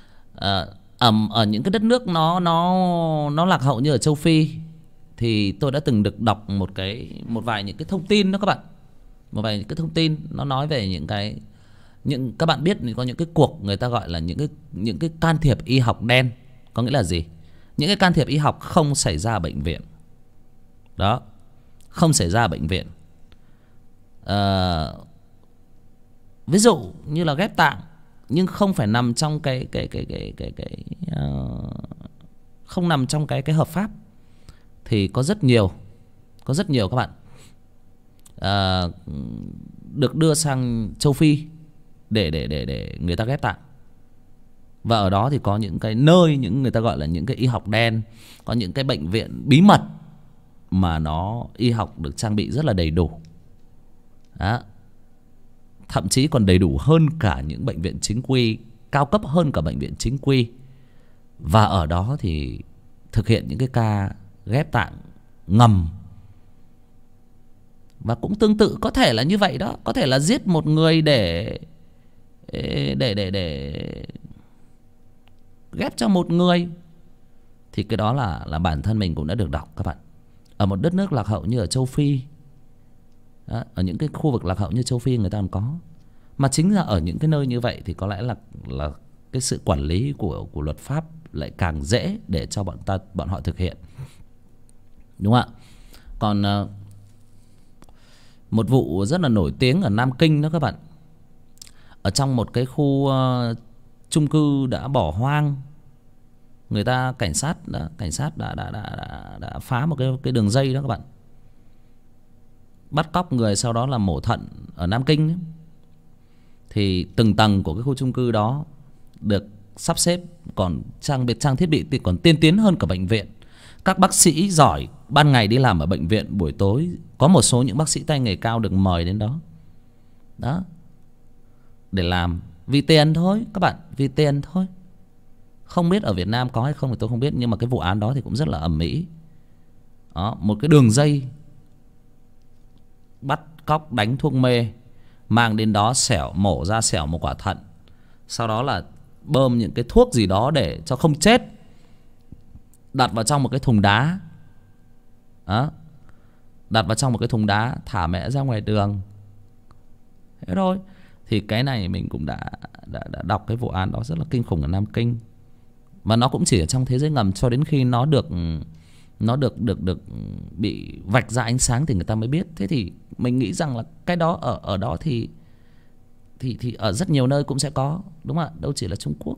ở những cái đất nước nó lạc hậu như ở châu Phi, thì tôi đã từng được đọc một vài những cái thông tin đó các bạn. Một vài những cái thông tin nó nói về các bạn biết có những cái cuộc người ta gọi là những cái can thiệp y học đen. Có nghĩa là gì? Những cái can thiệp y học không xảy ra ở bệnh viện. Đó, không xảy ra ở bệnh viện. Ví dụ như là ghép tạng, nhưng không phải nằm trong không nằm trong cái hợp pháp, thì có rất nhiều các bạn được đưa sang châu Phi để người ta ghép tạng. Và ở đó thì có những cái nơi, những người ta gọi là những cái y học đen, có những cái bệnh viện bí mật mà nó y học được trang bị rất là đầy đủ. Đó. thậm chí còn đầy đủ hơn cả những bệnh viện chính quy, cao cấp hơn cả bệnh viện chính quy. Và ở đó thì thực hiện những cái ca ghép tạng ngầm. Và cũng tương tự có thể là như vậy đó, có thể là giết một người để ghép cho một người. Thì cái đó là bản thân mình cũng đã được đọc các bạn. Ở một đất nước lạc hậu như ở châu Phi đó, ở những cái khu vực lạc hậu như châu Phi người ta còn có. Mà chính là ở những cái nơi như vậy thì có lẽ là cái sự quản lý của luật pháp lại càng dễ để cho bọn họ thực hiện, đúng không ạ? Còn một vụ rất là nổi tiếng ở Nam Kinh đó các bạn. Ở trong một cái khu chung cư đã bỏ hoang, người ta cảnh sát đã phá một cái đường dây đó các bạn, bắt cóc người sau đó là mổ thận ở Nam Kinh ấy. Thì từng tầng của cái khu chung cư đó được sắp xếp còn trang thiết bị thì còn tiên tiến hơn cả bệnh viện. Các bác sĩ giỏi ban ngày đi làm ở bệnh viện, buổi tối có một số những bác sĩ tay nghề cao được mời đến đó đó để làm vì tiền thôi các bạn, vì tiền thôi. Không biết ở Việt Nam có hay không thì tôi không biết, nhưng mà cái vụ án đó thì cũng rất là ầm ĩ đó. Một cái đường dây bắt cóc đánh thuốc mê, mang đến đó mổ ra xẻo một quả thận, sau đó là bơm những cái thuốc gì đó để cho không chết, đặt vào trong một cái thùng đá đó, đặt vào trong một cái thùng đá, thả mẹ ra ngoài đường. Thế thôi. Thì cái này mình cũng đã đọc cái vụ án đó rất là kinh khủng ở Nam Kinh. Và nó cũng chỉ ở trong thế giới ngầm cho đến khi nó được bị vạch ra ánh sáng thì người ta mới biết. Thế thì mình nghĩ rằng là cái đó ở đó thì ở rất nhiều nơi cũng sẽ có, đúng không ạ? Đâu chỉ là Trung Quốc.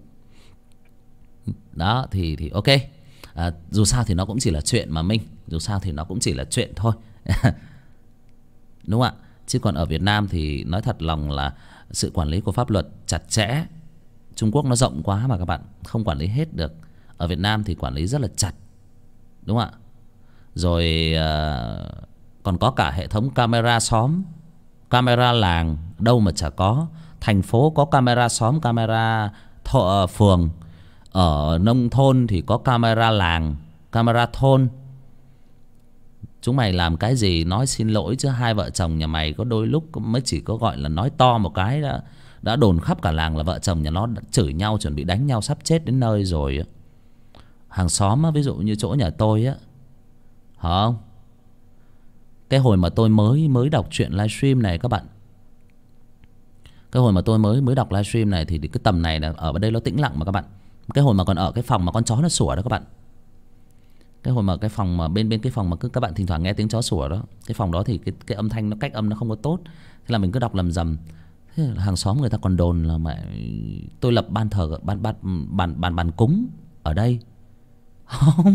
Đó thì ok. Dù sao thì nó cũng chỉ là chuyện mà Minh, dù sao thì nó cũng chỉ là chuyện thôi. Đúng không ạ? Chứ còn ở Việt Nam thì nói thật lòng là sự quản lý của pháp luật chặt chẽ. Trung Quốc nó rộng quá mà các bạn, không quản lý hết được. Ở Việt Nam thì quản lý rất là chặt, đúng không ạ? Rồi còn có cả hệ thống camera xóm, camera làng, đâu mà chả có. Thành phố có camera xóm, camera phường. Ở nông thôn thì có camera làng, camera thôn. Chúng mày làm cái gì nói xin lỗi chứ hai vợ chồng nhà mày có đôi lúc mới chỉ có gọi là nói to một cái đã đồn khắp cả làng là vợ chồng nhà nó đã chửi nhau, chuẩn bị đánh nhau sắp chết đến nơi rồi. Hàng xóm á, ví dụ như chỗ nhà tôi á, không? Cái hồi mà tôi mới đọc truyện livestream này các bạn, cái hồi mà tôi mới đọc livestream này thì cái tầm này là ở đây nó tĩnh lặng mà các bạn. Cái hồi mà còn ở cái phòng mà con chó nó sủa đó các bạn, cái hồi mà cái phòng mà bên cái phòng mà các bạn thỉnh thoảng nghe tiếng chó sủa đó, cái phòng đó thì cái âm thanh nó cách âm nó không có tốt, thế là mình cứ đọc lầm rầm. Thế là hàng xóm người ta còn đồn là mẹ tôi lập ban thờ bàn cúng ở đây. Không.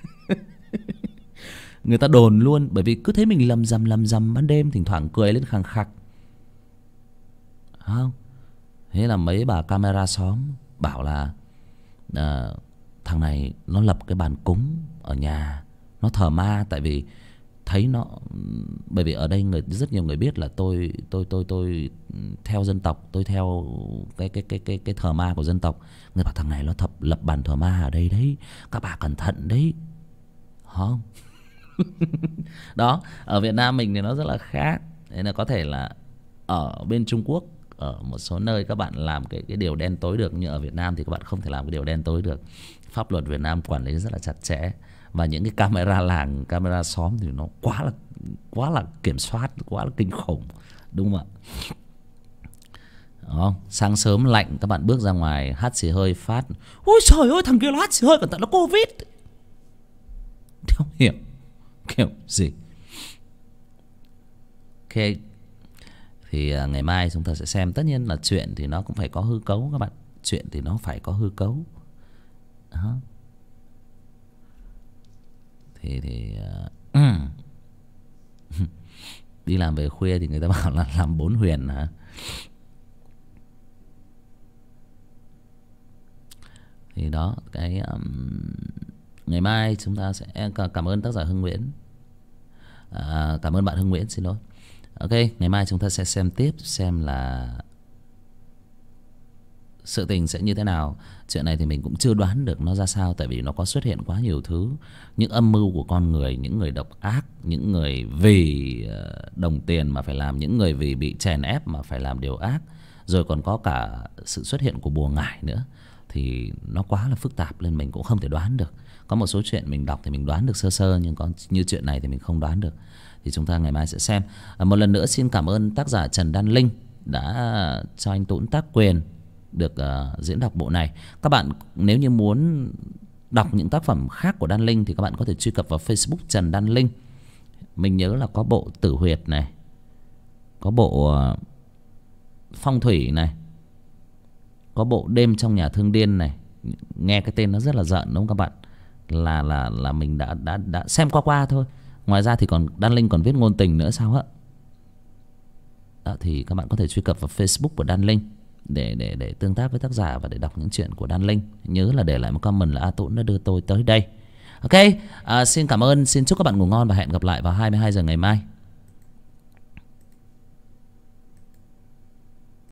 Người ta đồn luôn, bởi vì cứ thấy mình lầm rầm ban đêm thỉnh thoảng cười lên khằng khặc. Không. Thế là mấy bà camera xóm bảo là thằng này nó lập cái bàn cúng ở nhà, nó thờ ma. Tại vì thấy nó, bởi vì ở đây rất nhiều người biết là tôi theo dân tộc, tôi theo cái thờ ma của dân tộc. Người bảo thằng này nó lập bàn thờ ma ở đây đấy, các bà cẩn thận đấy. Không. Đó, ở Việt Nam mình thì nó rất là khác. Thế là có thể là ở bên Trung Quốc, ở một số nơi các bạn làm cái điều đen tối được, nhưng ở Việt Nam thì các bạn không thể làm cái điều đen tối được. Pháp luật Việt Nam quản lý rất là chặt chẽ. Và những cái camera làng, camera xóm thì nó quá là kiểm soát, quá là kinh khủng, đúng không ạ? Đó, sáng sớm lạnh các bạn bước ra ngoài hắt xì hơi phát, ôi trời ơi thằng kia nó hắt xì hơi, cẩn thận nó Covid. Không hiểu kiểu gì. Ok. Thì ngày mai chúng ta sẽ xem. Tất nhiên là chuyện thì nó cũng phải có hư cấu các bạn. Chuyện thì nó phải có hư cấu. Đó. Thì đi làm về khuya thì người ta bảo là làm 4 huyền hả? Thì đó, cái ngày mai chúng ta sẽ cảm ơn tác giả Hưng Nguyễn, cảm ơn bạn Hưng Nguyễn, xin lỗi. Ok, ngày mai chúng ta sẽ xem tiếp xem là sự tình sẽ như thế nào. Chuyện này thì mình cũng chưa đoán được nó ra sao, tại vì nó có xuất hiện quá nhiều thứ. Những âm mưu của con người, những người độc ác, những người vì đồng tiền mà phải làm, những người vì bị chèn ép mà phải làm điều ác. Rồi còn có cả sự xuất hiện của bùa ngải nữa. Thì nó quá là phức tạp nên mình cũng không thể đoán được. Có một số chuyện mình đọc thì mình đoán được sơ sơ, nhưng có như chuyện này thì mình không đoán được. Thì chúng ta ngày mai sẽ xem. Một lần nữa xin cảm ơn tác giả Trần Đan Linh đã cho anh Tuấn tác quyền được diễn đọc bộ này. Các bạn nếu như muốn đọc những tác phẩm khác của Đan Linh thì các bạn có thể truy cập vào Facebook Trần Đan Linh. Mình nhớ là có bộ Tử Huyệt này, có bộ Phong Thủy này, có bộ Đêm trong Nhà Thương Điên này. Nghe cái tên nó rất là giận đúng không các bạn? Là mình đã xem qua thôi. Ngoài ra thì còn Đan Linh còn viết ngôn tình nữa sao ạ? Đó, thì các bạn có thể truy cập vào Facebook của Đan Linh để tương tác với tác giả và để đọc những chuyện của Đan Linh. Nhớ là để lại một comment là A Tũng đã đưa tôi tới đây. Ok, xin cảm ơn, xin chúc các bạn ngủ ngon và hẹn gặp lại vào 22 giờ ngày mai.